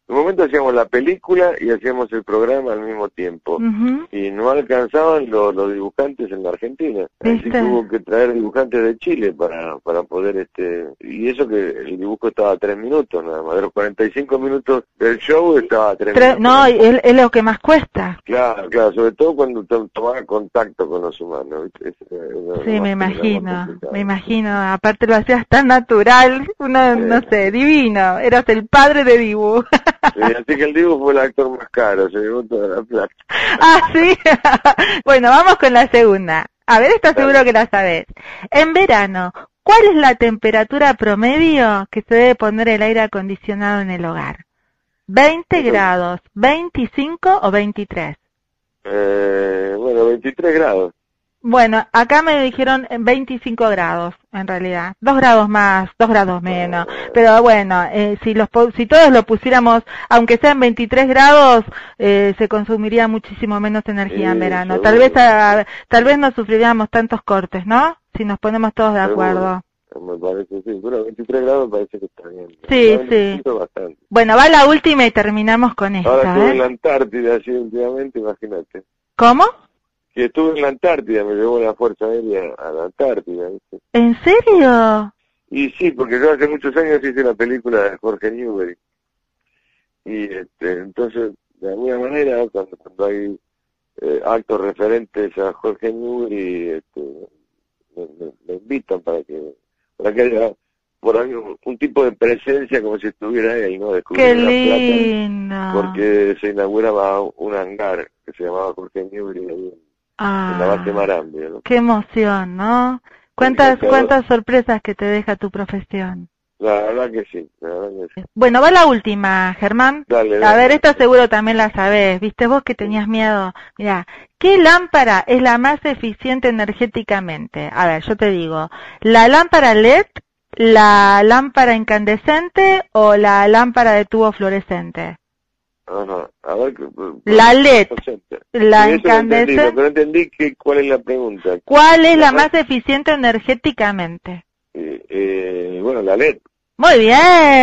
En un momento hacíamos la película y hacíamos el programa al mismo tiempo. Ujú. Y no alcanzaban los, los dibujantes en la Argentina. Así ¿Viste? que hubo que traer dibujantes de Chile para, para poder, este... Y eso que el dibujo estaba a tres minutos nada más. De los cuarenta y cinco minutos del show estaba a tres Tre- minutos. no, es, es lo que más cuesta. Claro, claro, sobre todo cuando to- tomaba contacto con los humanos. ¿viste? Es- es lo- Sí, lo me más- lo más imagino, complicado. me imagino. Aparte lo hacías tan natural, uno, no sé, divino. Eras el padre de Dibu. Sí, así que el Dibu fue el actor más caro, se llevó toda la plata. Ah, sí. Bueno, vamos con la segunda. A ver, estás seguro que la sabes. En verano, ¿cuál es la temperatura promedio que se debe poner el aire acondicionado en el hogar? ¿veinte grados, veinticinco o veintitrés? Eh, bueno, veintitrés grados. Bueno, acá me dijeron veinticinco grados, en realidad. Dos grados más, dos grados menos. Pero bueno, eh, si los po- si todos lo pusiéramos, aunque sean veintitrés grados, eh, se consumiría muchísimo menos energía en Sí, verano. seguro. Tal vez a- tal vez no sufriríamos tantos cortes, ¿no? Si nos ponemos todos de Seguro. acuerdo. Me parece, sí. Bueno, veintitrés grados me parece que está bien. Sí, Ya sí. veinticinco es bastante. Bueno, va la última y terminamos con esta. Ahora estuve ¿eh? en la Antártida, así últimamente, imagínate. ¿Cómo? Que estuve en la Antártida, me llevó la Fuerza Aérea a la Antártida, ¿viste? ¿En serio? Y sí, porque yo hace muchos años hice la película de Jorge Newbery. Y este, entonces, de alguna manera, cuando, cuando hay eh, actos referentes a Jorge Newbery, este, me, me- me invitan para que, para que haya por ahí un, un tipo de presencia como si estuviera ahí, ¿no? ¡Qué Descubriendo la Plata, lindo! porque se inauguraba un hangar que se llamaba Jorge Newbery ahí en, en la base Ah, Marambio, ¿no? qué emoción, ¿no? ¿Cuántas, Claro. cuántas sorpresas que te deja tu profesión? La verdad que sí, la verdad que sí. Bueno, va la última, Germán. Dale, A dale. ver, esta seguro también la sabés. ¿Viste vos que tenías miedo? Mira, ¿qué lámpara es la más eficiente energéticamente? A ver, yo te digo, ¿la lámpara L E D, la lámpara incandescente o la lámpara de tubo fluorescente? Ajá. A ver, que- La L E D, no sé. la Sí, eso lo entendí, incandescente. pero no entendí que, cuál es la pregunta. ¿Cuál es la Ajá. más eficiente energéticamente? Eh, eh, bueno, la L E D. Muy bien.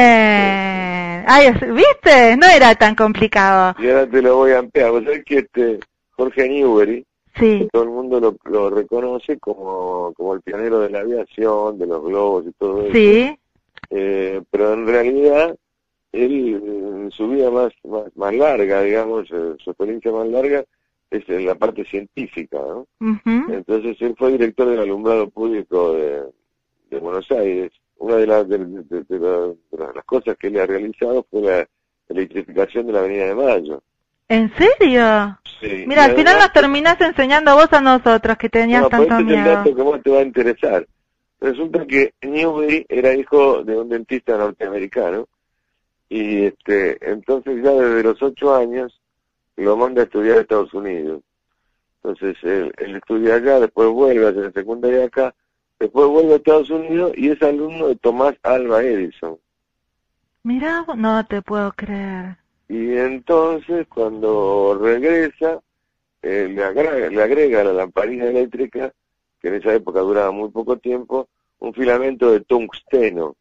Ay, ¿viste? No era tan complicado. Y ahora te lo voy a ampliar. Vos sabés que este Jorge Newbery, Sí. todo el mundo lo, lo reconoce como, como el pionero de la aviación, de los globos y todo eso. Sí. Eh, pero en realidad, él, en su vida más, más, más larga, digamos, eh, su experiencia más larga, es en la parte científica, ¿no? Ujú. Entonces él fue director del alumbrado público de, de Buenos Aires. Una de las, de, de- de la- de las cosas que él ha realizado fue la electrificación de la Avenida de Mayo. ¿En serio? Sí. Mira, Y al final además- nos terminás enseñando vos a nosotros que tenías No, pero tanto este es el miedo. dato que más te va a interesar. Resulta que Newbery era hijo de un dentista norteamericano y este entonces ya desde los ocho años lo manda a estudiar a Estados Unidos. Entonces él, él estudia allá, después vuelve a hacer la secundaria acá, después vuelve a Estados Unidos y es alumno de Tomás Alva Edison. Mirá, vos- no te puedo creer. Y entonces cuando regresa, eh, le, agrega, le agrega a la lamparina eléctrica, que en esa época duraba muy poco tiempo, un filamento de tungsteno.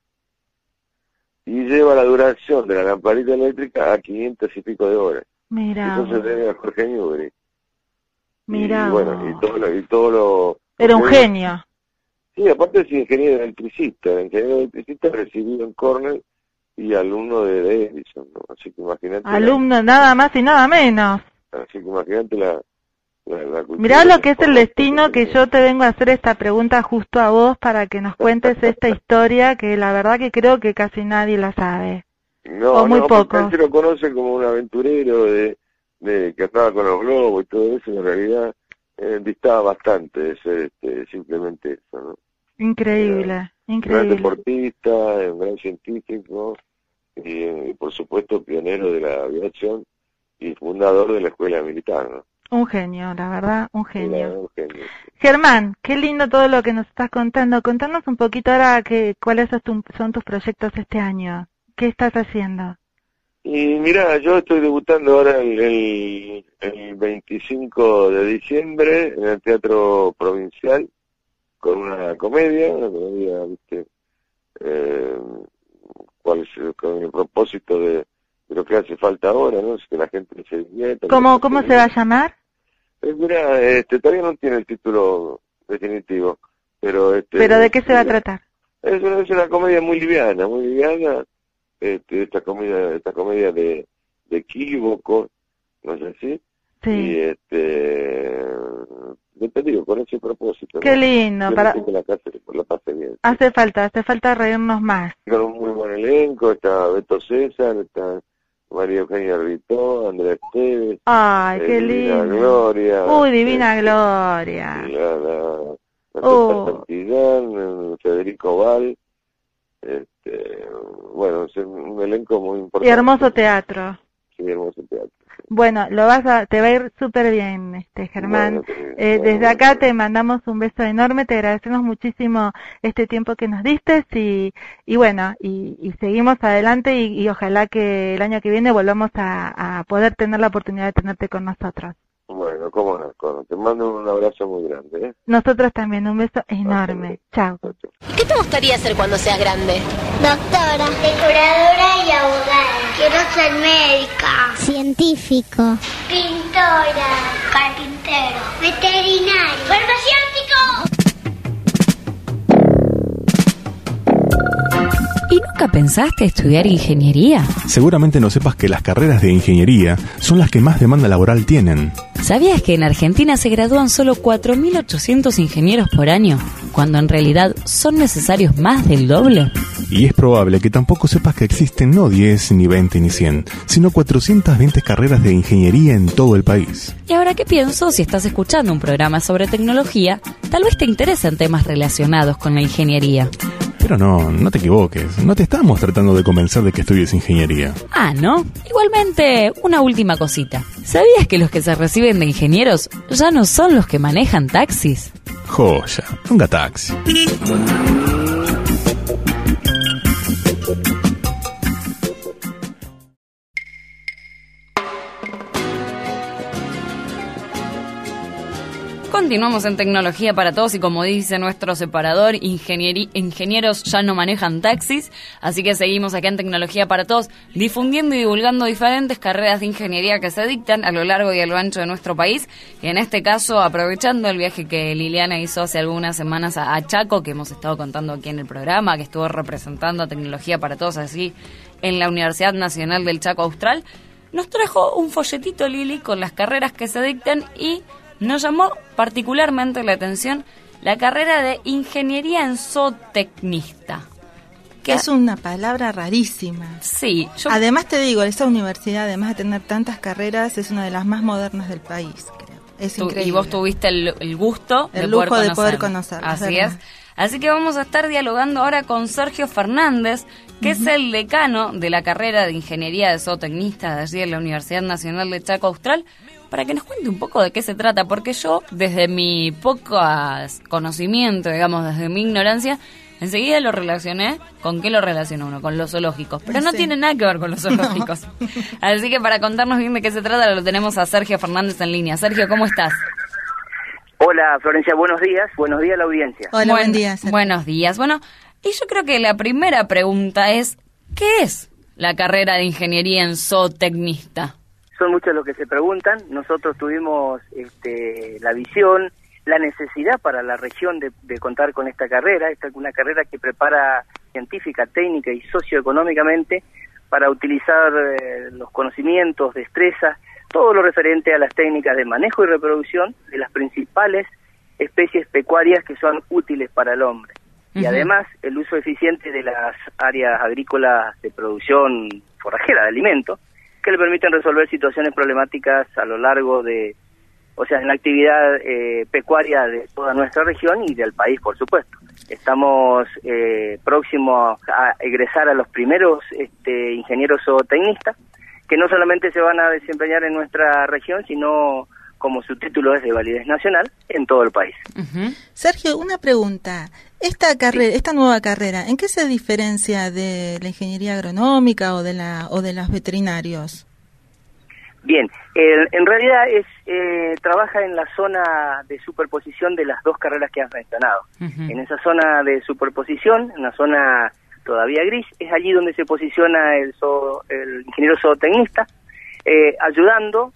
Y lleva la duración de la lamparita eléctrica a quinientas y pico de horas. Mirá, Eso se vos. debe a Jorge Newbery. Mirá Y bueno, vos. y todo lo... Y todo lo Era un porque- genio. Sí, aparte es ingeniero electricista. El ingeniero electricista recibido en Cornell y alumno de, de Edison, ¿no? Así que imagínate... la- Alumno, nada más y nada menos. Así que imagínate la... la, la cultura Mirá lo que es el información destino que yo te vengo a hacer esta pregunta justo a vos para que nos cuentes esta historia que la verdad que creo que casi nadie la sabe. No, o muy no, porque pocos. él se lo conoce como un aventurero de, de que andaba con los globos y todo eso, y en realidad eh, distaba bastante de ser este, simplemente eso, ¿no? Increíble, Un gran increíble. deportista, un gran científico y, eh, y por supuesto pionero de la aviación y fundador de la escuela militar, ¿no? Un genio, la verdad, un Era genio. un genio. Germán, qué lindo todo lo que nos estás contando. Contanos un poquito ahora que, cuáles son, tu- son tus proyectos este año. ¿Qué estás haciendo? Y mirá, yo estoy debutando ahora el, el, el veinticinco de diciembre en el Teatro Provincial con una comedia, una comedia, viste, eh, cual es- con el propósito de, de lo que hace falta ahora, ¿no? Es que la gente se divierta. ¿Cómo, cómo se va a llamar? Eh, mira, este, todavía no tiene el título definitivo, pero... Este, ¿Pero de qué se va a tratar? Es una, es una comedia muy liviana, muy liviana, este, esta comedia, esta comedia de, de equívoco, ¿no es así? Sí. Y este, yo te digo, con ese propósito. Qué ¿no? lindo, Yo para... que la, casa, la pase bien. Hace falta, hace falta reírnos más. Con un muy buen elenco, está Beto César, está María Eugenia Ritó, Andrea Esteves. Ay, eh, qué Divina lindo. Gloria. Uy, Divina este, Gloria. La, la, la Oh. Santillán, Federico Val. Este, bueno, es un elenco muy importante. Y hermoso teatro. Sí, hermoso teatro. Bueno, lo vas a, te va a ir súper bien, este Germán. Bueno, te- Eh, bueno, desde acá te mandamos un beso enorme, te agradecemos muchísimo este tiempo que nos diste y, y bueno, y, y seguimos adelante y, y ojalá que el año que viene volvamos a, a poder tener la oportunidad de tenerte con nosotros. Bueno, cómo no, cómo. Te mando un abrazo muy grande, ¿eh? Nosotros también, un beso enorme. Chao. ¿Qué te gustaría ser cuando seas grande? Doctora, decoradora y abogada. Quiero ser médica. Científico. Pintora. Carpintero. Veterinario. Farmacéutico. ¿Y nunca pensaste estudiar ingeniería? Seguramente no sepas que las carreras de ingeniería son las que más demanda laboral tienen. ¿Sabías que en Argentina se gradúan solo cuatro mil ochocientos ingenieros por año, cuando en realidad son necesarios más del doble? Y es probable que tampoco sepas que existen no diez, ni veinte, ni cien, sino cuatrocientas veinte carreras de ingeniería en todo el país. Y ahora que pienso, si estás escuchando un programa sobre tecnología, tal vez te interesen temas relacionados con la ingeniería. Pero no, no te equivoques, no te estamos tratando de convencer de que estudies ingeniería. Ah, ¿no? Igualmente, una última cosita. ¿Sabías que los que se reciben de ingenieros ya no son los que manejan taxis? Joya, nunca taxi. Continuamos en Tecnología para Todos y como dice nuestro separador, ingenieri- ingenieros ya no manejan taxis, así que seguimos acá en Tecnología para Todos difundiendo y divulgando diferentes carreras de ingeniería que se dictan a lo largo y a lo ancho de nuestro país, y en este caso aprovechando el viaje que Liliana hizo hace algunas semanas a, a Chaco, que hemos estado contando aquí en el programa, que estuvo representando a Tecnología para Todos así en la Universidad Nacional del Chaco Austral, nos trajo un folletito, Lili, con las carreras que se dictan y nos llamó particularmente la atención la carrera de Ingeniería en Zootecnista. Que es una palabra rarísima. Sí. Yo... Además te digo, esa universidad, además de tener tantas carreras, es una de las más modernas del país, creo. Es Tú, increíble. Y vos tuviste el, el gusto el de lujo poder de poder conocerla. Así es. Así que vamos a estar dialogando ahora con Sergio Fernández, que uh-huh. es el decano de la carrera de Ingeniería de Zootecnista de allí en la Universidad Nacional de Chaco Austral, para que nos cuente un poco de qué se trata, porque yo, desde mi poco conocimiento, digamos, desde mi ignorancia, enseguida lo relacioné. ¿Con qué lo relaciona uno? Con los zoológicos. Pero no sí. tiene nada que ver con los zoológicos. No. Así que para contarnos bien de qué se trata, lo tenemos a Sergio Fernández en línea. Sergio, ¿cómo estás? Hola, Florencia, buenos días. Buenos días a la audiencia. Hola, buen, buen día. Sergio. Buenos días. Bueno, y yo creo que la primera pregunta es, ¿qué es la carrera de Ingeniería en Zootecnista? Son muchos los que se preguntan. Nosotros tuvimos este, la visión, la necesidad para la región de, de contar con esta carrera. Esta es una carrera que prepara científica, técnica y socioeconómicamente para utilizar eh, los conocimientos, destrezas, todo lo referente a las técnicas de manejo y reproducción de las principales especies pecuarias que son útiles para el hombre. Uh-huh. Y además el uso eficiente de las áreas agrícolas de producción forrajera, de alimentos, que le permiten resolver situaciones problemáticas a lo largo de, o sea, en la actividad eh, pecuaria de toda nuestra región y del país, por supuesto. Estamos eh, próximos a egresar a los primeros este, ingenieros zootecnistas, que no solamente se van a desempeñar en nuestra región, sino, como su título es de validez nacional, en todo el país. Uh-huh. Sergio, una pregunta. Esta carrera, sí. esta nueva carrera, ¿en qué se diferencia de la ingeniería agronómica o de la o de los veterinarios? Bien, eh, en realidad es eh, trabaja en la zona de superposición de las dos carreras que has mencionado. Uh-huh. En esa zona de superposición, en la zona todavía gris, es allí donde se posiciona el, zoo, el ingeniero zootecnista, eh, ayudando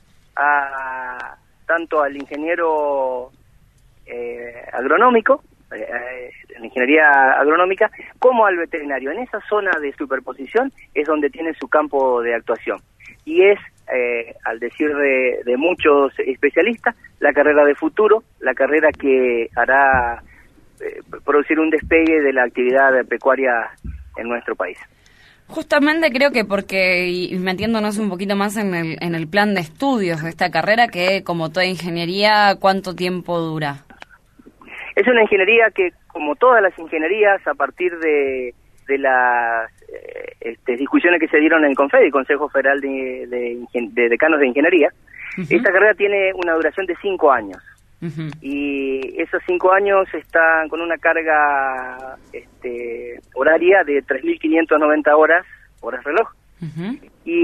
a tanto al ingeniero eh, agronómico, eh, la ingeniería agronómica, como al veterinario. En esa zona de superposición es donde tiene su campo de actuación. Y es, eh, al decir de, de muchos especialistas, la carrera de futuro, la carrera que hará eh, producir un despegue de la actividad pecuaria en nuestro país. Justamente creo que porque, y metiéndonos un poquito más en el, en el plan de estudios de esta carrera, que como toda ingeniería, ¿cuánto tiempo dura? Es una ingeniería que, como todas las ingenierías, a partir de, de las eh, este, discusiones que se dieron en el CONFEDI, Consejo Federal de, de, de Decanos de Ingeniería, uh-huh. Esta carrera tiene una duración de cinco años. Uh-huh. Y esos cinco años están con una carga este, horaria de tres mil quinientas noventa horas, horas reloj. Uh-huh.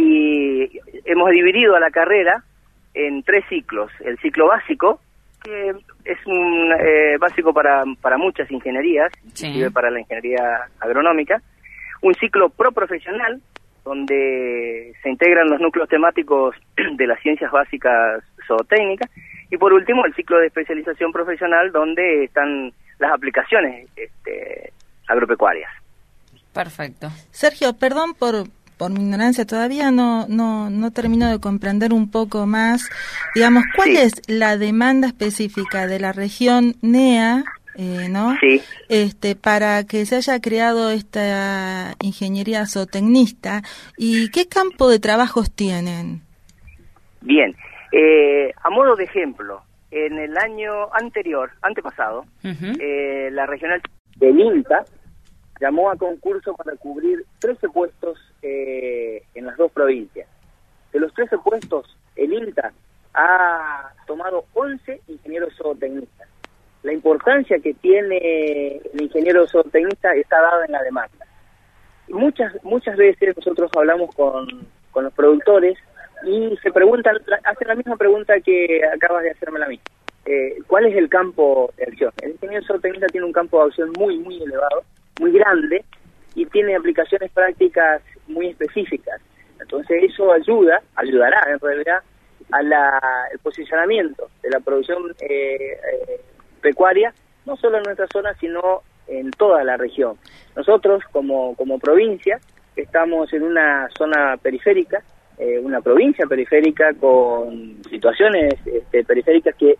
Y hemos dividido a la carrera en tres ciclos. El ciclo básico, que es un eh, básico para, para muchas ingenierías, sí. Inclusive para la ingeniería agronómica. Un ciclo pro-profesional, donde se integran los núcleos temáticos de las ciencias básicas zootécnicas. Y por último, el ciclo de especialización profesional, donde están las aplicaciones este, agropecuarias. Perfecto. Sergio, perdón por... por mi ignorancia, todavía no no no termino de comprender un poco más, digamos, ¿cuál sí. es la demanda específica de la región N E A, eh, ¿no? Sí. Este, para que se haya creado esta ingeniería zootecnista, y qué campo de trabajos tienen? Bien, eh, a modo de ejemplo, en el año anterior, antepasado, uh-huh. eh, la regional del INTA llamó a concurso para cubrir trece puestos eh, en las dos provincias. De los trece puestos, el INTA ha tomado once ingenieros zootecnistas. La importancia que tiene el ingeniero zootecnista está dada en la demanda. Muchas muchas veces nosotros hablamos con, con los productores y se preguntan, hacen la misma pregunta que acabas de hacérmela a mí. Eh, ¿Cuál es el campo de acción? El ingeniero zootecnista tiene un campo de acción muy, muy elevado, muy grande, y tiene aplicaciones prácticas muy específicas. Entonces eso ayuda, ayudará en realidad a la, el posicionamiento de la producción eh, eh, pecuaria, no solo en nuestra zona, sino en toda la región. Nosotros como, como provincia estamos en una zona periférica, eh, una provincia periférica con situaciones este, periféricas que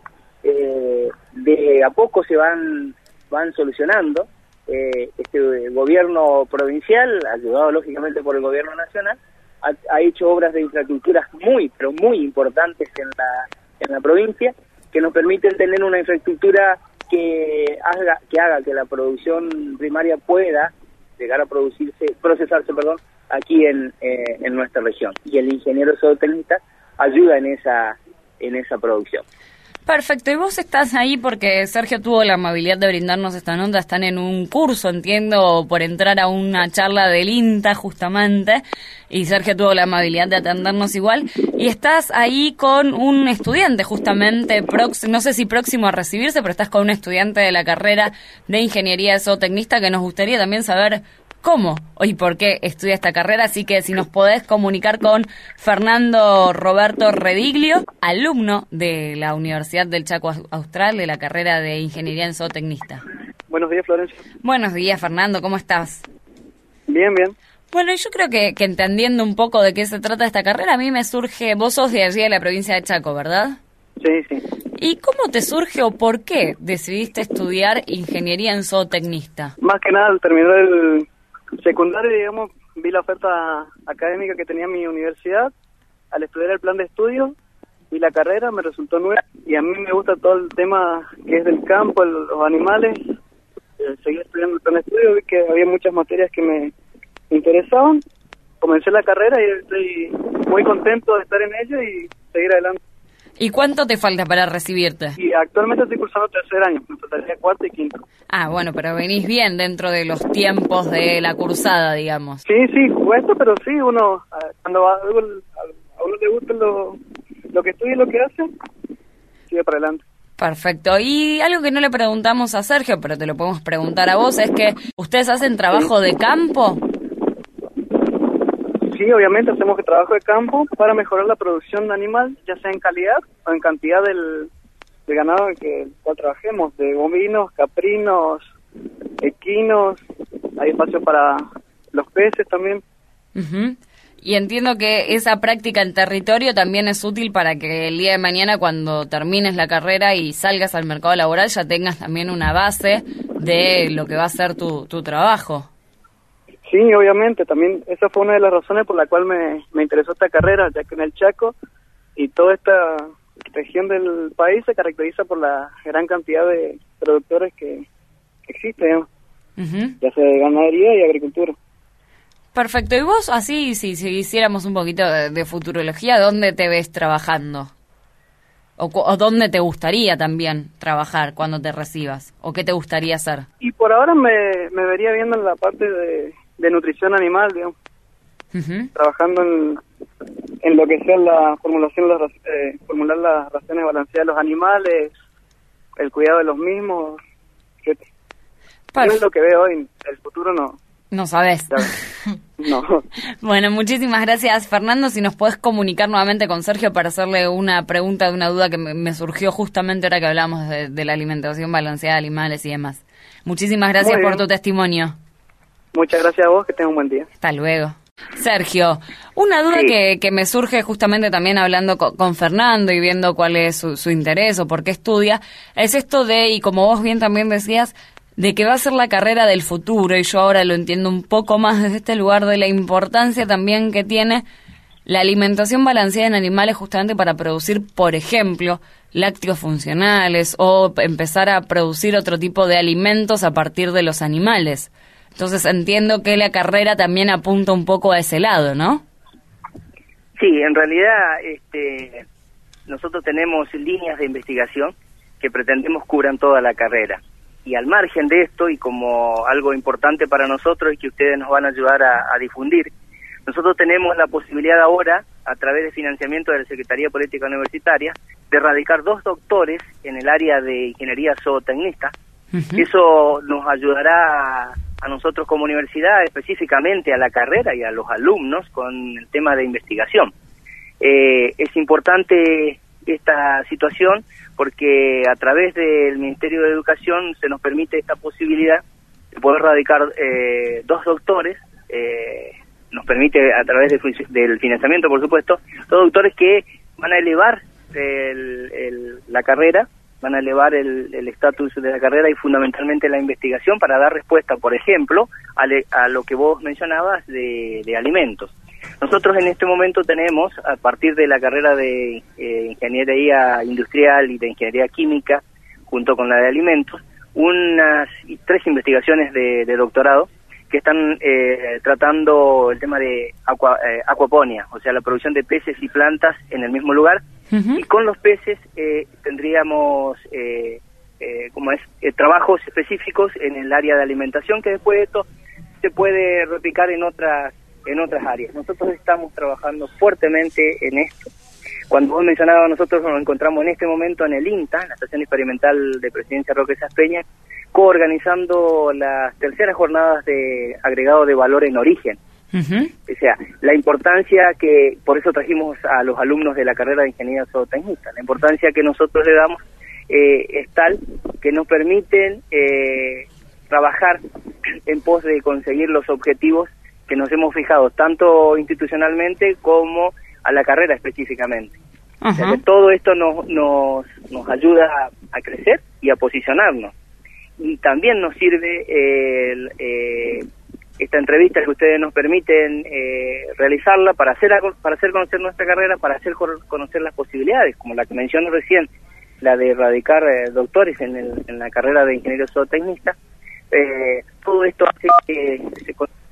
eh, de a poco se van, van solucionando. Eh, este gobierno provincial, ayudado lógicamente por el gobierno nacional, ha, ha hecho obras de infraestructuras muy, pero muy importantes en la, en la provincia, que nos permiten tener una infraestructura que haga que haga que la producción primaria pueda llegar a producirse, procesarse, perdón, aquí en, eh, en nuestra región. Y el ingeniero zootecnista ayuda en esa en esa producción. Perfecto, y vos estás ahí porque Sergio tuvo la amabilidad de brindarnos esta nota, están en un curso, entiendo, por entrar a una charla del INTA justamente, y Sergio tuvo la amabilidad de atendernos igual, y estás ahí con un estudiante justamente, prox- no sé si próximo a recibirse, pero estás con un estudiante de la carrera de Ingeniería Zootecnista que nos gustaría también saber cómo y por qué estudia esta carrera, así que si nos podés comunicar con Fernando Roberto Rediglio, alumno de la Universidad del Chaco Austral de la carrera de Ingeniería en Zootecnista. Buenos días, Florencia. Buenos días, Fernando, ¿cómo estás? Bien, bien. Bueno, yo creo que, que entendiendo un poco de qué se trata esta carrera, a mí me surge, vos sos de allí de la provincia de Chaco, ¿verdad? Sí, sí. ¿Y cómo te surge o por qué decidiste estudiar Ingeniería en Zootecnista? Más que nada, al terminar el secundario, digamos, vi la oferta académica que tenía mi universidad. Al estudiar el plan de estudio y la carrera me resultó nueva, y a mí me gusta todo el tema que es del campo, el, los animales. Eh, seguí estudiando el plan de estudio, vi que había muchas materias que me interesaban. Comencé la carrera y estoy muy contento de estar en ella y seguir adelante. ¿Y cuánto te falta para recibirte? Y actualmente estoy cursando tercer año, me faltaría cuarto y quinto. Ah, bueno, pero venís bien dentro de los tiempos de la cursada, digamos. Sí, sí, cuesta, pero sí, uno, cuando va, a uno le gusta lo, lo que estudia y lo que hace, sigue para adelante. Perfecto. Y algo que no le preguntamos a Sergio, pero te lo podemos preguntar a vos, es que ¿ustedes hacen trabajo de campo? Sí, obviamente hacemos trabajo de campo para mejorar la producción animal, ya sea en calidad o en cantidad del, del ganado en que el cual trabajemos, de bovinos, caprinos, equinos, hay espacio para los peces también. Uh-huh. Y entiendo que esa práctica en territorio también es útil para que el día de mañana, cuando termines la carrera y salgas al mercado laboral, ya tengas también una base de lo que va a ser tu, tu trabajo. Sí, obviamente, también esa fue una de las razones por la cual me, me interesó esta carrera, ya que en el Chaco y toda esta región del país se caracteriza por la gran cantidad de productores que, que existen, uh-huh. ya sea de ganadería y agricultura. Perfecto. Y vos, así, si, si hiciéramos un poquito de, de futurología, ¿dónde te ves trabajando? O, ¿O dónde te gustaría también trabajar cuando te recibas? ¿O qué te gustaría hacer? Y por ahora me, me vería viendo en la parte de, de nutrición animal, digamos. Uh-huh. Trabajando en, en lo que sea la formulación, las, eh, formular las raciones balanceadas de los animales, el cuidado de los mismos, etcétera. Eso es lo que veo hoy. El futuro no. No sabes. No. Bueno, muchísimas gracias, Fernando. Si nos podés comunicar nuevamente con Sergio para hacerle una pregunta, una duda que me, me surgió justamente ahora que hablamos de, de la alimentación balanceada de animales y demás. Muchísimas gracias por tu testimonio. Muchas gracias a vos, que tengas un buen día. Hasta luego. Sergio, una duda sí. que, que me surge justamente también hablando con, con Fernando y viendo cuál es su, su interés o por qué estudia, es esto de, y como vos bien también decías, de que va a ser la carrera del futuro, y yo ahora lo entiendo un poco más desde este lugar de la importancia también que tiene la alimentación balanceada en animales justamente para producir, por ejemplo, lácteos funcionales o empezar a producir otro tipo de alimentos a partir de los animales. Entonces entiendo que la carrera también apunta un poco a ese lado, ¿no? Sí, en realidad este, nosotros tenemos líneas de investigación que pretendemos cubran toda la carrera. Y al margen de esto, y como algo importante para nosotros y que ustedes nos van a ayudar a, a difundir, nosotros tenemos la posibilidad ahora, a través de financiamiento de la Secretaría de Política Universitaria, de radicar dos doctores en el área de ingeniería zootecnista. Uh-huh. Eso nos ayudará a, a nosotros como universidad, específicamente a la carrera y a los alumnos, con el tema de investigación. Eh, es importante esta situación porque a través del Ministerio de Educación se nos permite esta posibilidad de poder radicar eh, dos doctores, eh, nos permite a través de, del financiamiento, por supuesto, dos doctores que van a elevar el, el, la carrera, van a elevar el estatus de la carrera y fundamentalmente la investigación para dar respuesta, por ejemplo, a, le, a lo que vos mencionabas de, de alimentos. Nosotros en este momento tenemos, a partir de la carrera de eh, Ingeniería Industrial y de Ingeniería Química, junto con la de Alimentos, unas tres investigaciones de, de doctorado que están eh, tratando el tema de aqua, eh, acuaponia, o sea, la producción de peces y plantas en el mismo lugar. Uh-huh. Y con los peces eh, tendríamos, eh, eh, como es, eh, trabajos específicos en el área de alimentación, que después de esto se puede replicar en otras en otras áreas. Nosotros estamos trabajando fuertemente en esto. Cuando vos mencionabas, nosotros nos encontramos en este momento en el INTA, en la Estación Experimental de Presidencia Roque Saspeña, coorganizando las terceras jornadas de agregado de valor en origen. Uh-huh. O sea, la importancia que, por eso trajimos a los alumnos de la carrera de Ingeniería Zootecnista, la importancia que nosotros le damos eh, es tal que nos permiten eh, trabajar en pos de conseguir los objetivos que nos hemos fijado, tanto institucionalmente como a la carrera específicamente. Uh-huh. O sea, que todo esto nos, nos, nos ayuda a, a crecer y a posicionarnos. Y también nos sirve eh, el, eh, esta entrevista que ustedes nos permiten eh, realizarla para hacer, para hacer conocer nuestra carrera, para hacer conocer las posibilidades, como la que mencioné recién, la de erradicar eh, doctores en, el, en la carrera de ingeniero zootecnista. Eh, todo esto hace que se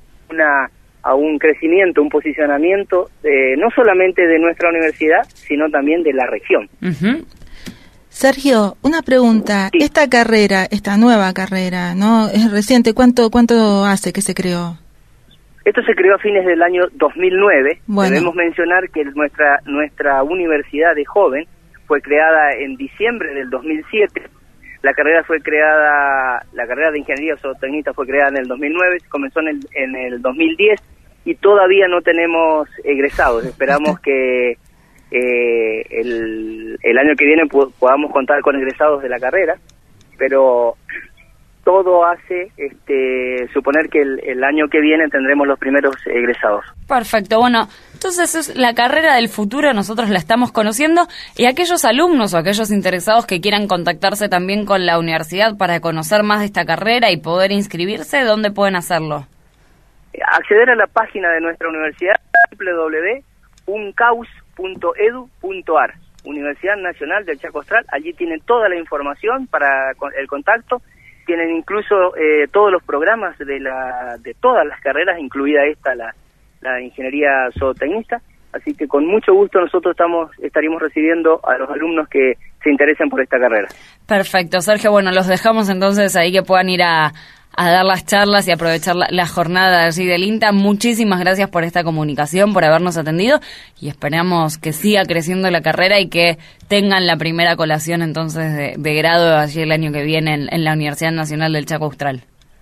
una a un crecimiento, un posicionamiento eh, no solamente de nuestra universidad, sino también de la región. Uh-huh. Sergio, una pregunta. Sí. Esta carrera, esta nueva carrera, ¿no? Es reciente. ¿Cuánto cuánto hace que se creó? Esto se creó a fines del año dos mil nueve. Bueno. Debemos mencionar que nuestra nuestra universidad de joven fue fue creada en diciembre del dos mil siete. La carrera fue creada, la carrera de ingeniería zootecnista fue creada en el dos mil nueve, comenzó en el, en el dos mil diez y todavía no tenemos egresados. Esperamos que eh, el, el año que viene podamos contar con egresados de la carrera, pero todo hace este, suponer que el, el año que viene tendremos los primeros egresados. Perfecto, bueno, entonces es la carrera del futuro, nosotros la estamos conociendo, y aquellos alumnos o aquellos interesados que quieran contactarse también con la universidad para conocer más de esta carrera y poder inscribirse, ¿dónde pueden hacerlo? Acceder a la página de nuestra universidad, doble u doble u doble u punto uncaus punto edu punto ar, Universidad Nacional del Chaco Austral. Allí tienen toda la información para el contacto. Tienen incluso eh, todos los programas de la de todas las carreras, incluida esta, la, la ingeniería zootecnista. Así que con mucho gusto nosotros estamos estaríamos recibiendo a los alumnos que se interesen por esta carrera. Perfecto, Sergio. Bueno, los dejamos entonces ahí que puedan ir a, a dar las charlas y aprovechar la, la jornada allí del INTA. Muchísimas gracias por esta comunicación, por habernos atendido, y esperamos que siga creciendo la carrera y que tengan la primera colación entonces de, de grado allí el año que viene en, en la Universidad Nacional del Chaco Austral.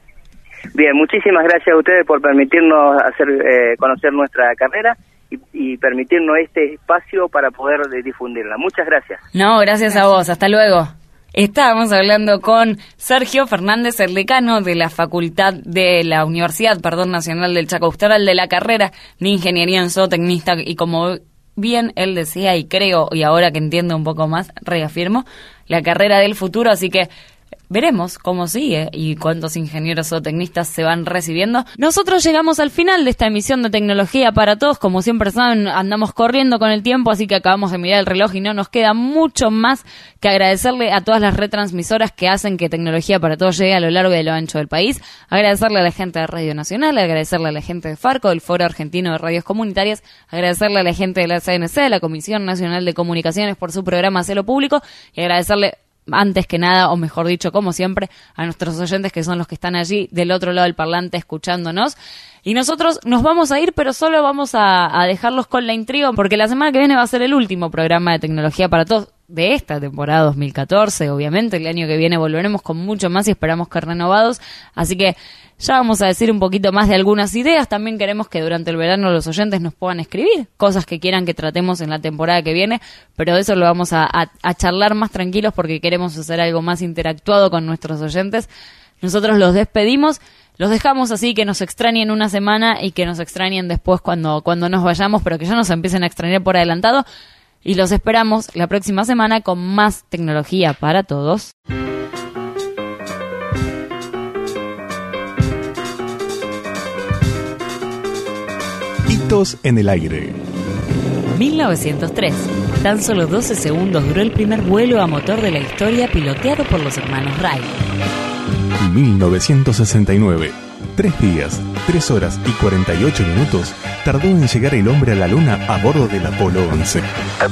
Bien, muchísimas gracias a ustedes por permitirnos hacer eh, conocer nuestra carrera y, y permitirnos este espacio para poder eh, difundirla. Muchas gracias. No, gracias, gracias a vos. Hasta luego. Estábamos hablando con Sergio Fernández, el decano de la Facultad de la Universidad, perdón, Nacional del Chaco Austral, de la carrera de Ingeniería en Zootecnista, y como bien él decía, y creo, y ahora que entiendo un poco más, reafirmo, la carrera del futuro, así que veremos cómo sigue y cuántos ingenieros zootecnistas se van recibiendo. Nosotros llegamos al final de esta emisión de Tecnología para Todos. Como siempre saben, andamos corriendo con el tiempo, así que acabamos de mirar el reloj y no nos queda mucho más que agradecerle a todas las retransmisoras que hacen que Tecnología para Todos llegue a lo largo y lo ancho del país. Agradecerle a la gente de Radio Nacional, agradecerle a la gente de Farco, del Foro Argentino de Radios Comunitarias, agradecerle a la gente de la C N C, de la Comisión Nacional de Comunicaciones, por su programa Celo Público, y agradecerle antes que nada, o mejor dicho, como siempre, a nuestros oyentes, que son los que están allí del otro lado del parlante escuchándonos. Y nosotros nos vamos a ir, pero solo vamos a, a dejarlos con la intriga, porque la semana que viene va a ser el último programa de Tecnología para Todos de esta temporada dos mil catorce. Obviamente el año que viene volveremos con mucho más y esperamos que renovados, así que ya vamos a decir un poquito más de algunas ideas. También queremos que durante el verano los oyentes nos puedan escribir cosas que quieran que tratemos en la temporada que viene, pero de eso lo vamos a, a, a charlar más tranquilos, porque queremos hacer algo más interactuado con nuestros oyentes. Nosotros los despedimos, los dejamos así, que nos extrañen una semana y que nos extrañen después cuando, cuando nos vayamos, pero que ya nos empiecen a extrañar por adelantado. Y los esperamos la próxima semana con más Tecnología para Todos. Hitos en el aire. mil novecientos tres. Tan solo doce segundos duró el primer vuelo a motor de la historia piloteado por los hermanos Wright. mil novecientos sesenta y nueve. Tres días, tres horas y cuarenta y ocho minutos tardó en llegar el hombre a la luna a bordo del Apolo once.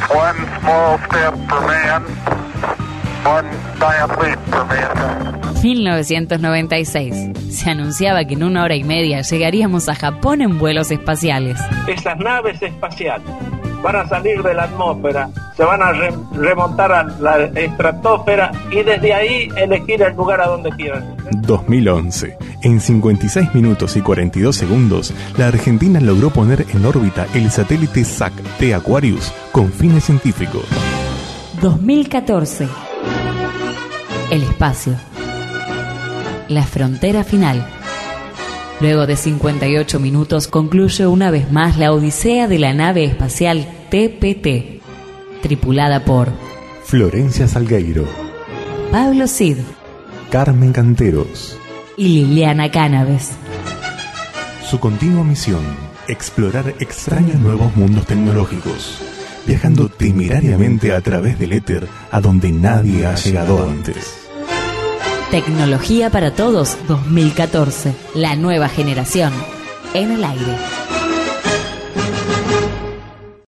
mil novecientos noventa y seis. Se anunciaba que en una hora y media llegaríamos a Japón en vuelos espaciales. Esas naves espaciales van a salir de la atmósfera, se van a re- remontar a la estratosfera y desde ahí elegir el lugar a donde quieran. dos mil once. En cincuenta y seis minutos y cuarenta y dos segundos, la Argentina logró poner en órbita el satélite S A C T Aquarius con fines científicos. dos mil catorce. El espacio. La frontera final. Luego de cincuenta y ocho minutos concluye una vez más la odisea de la nave espacial T P T, tripulada por Florencia Salgueiro, Pablo Cid, Carmen Canteros y Liliana Cánaves. Su continua misión, explorar extraños nuevos mundos tecnológicos, viajando temerariamente a través del éter a donde nadie ha llegado antes. Tecnología para Todos dos mil catorce, la nueva generación en el aire.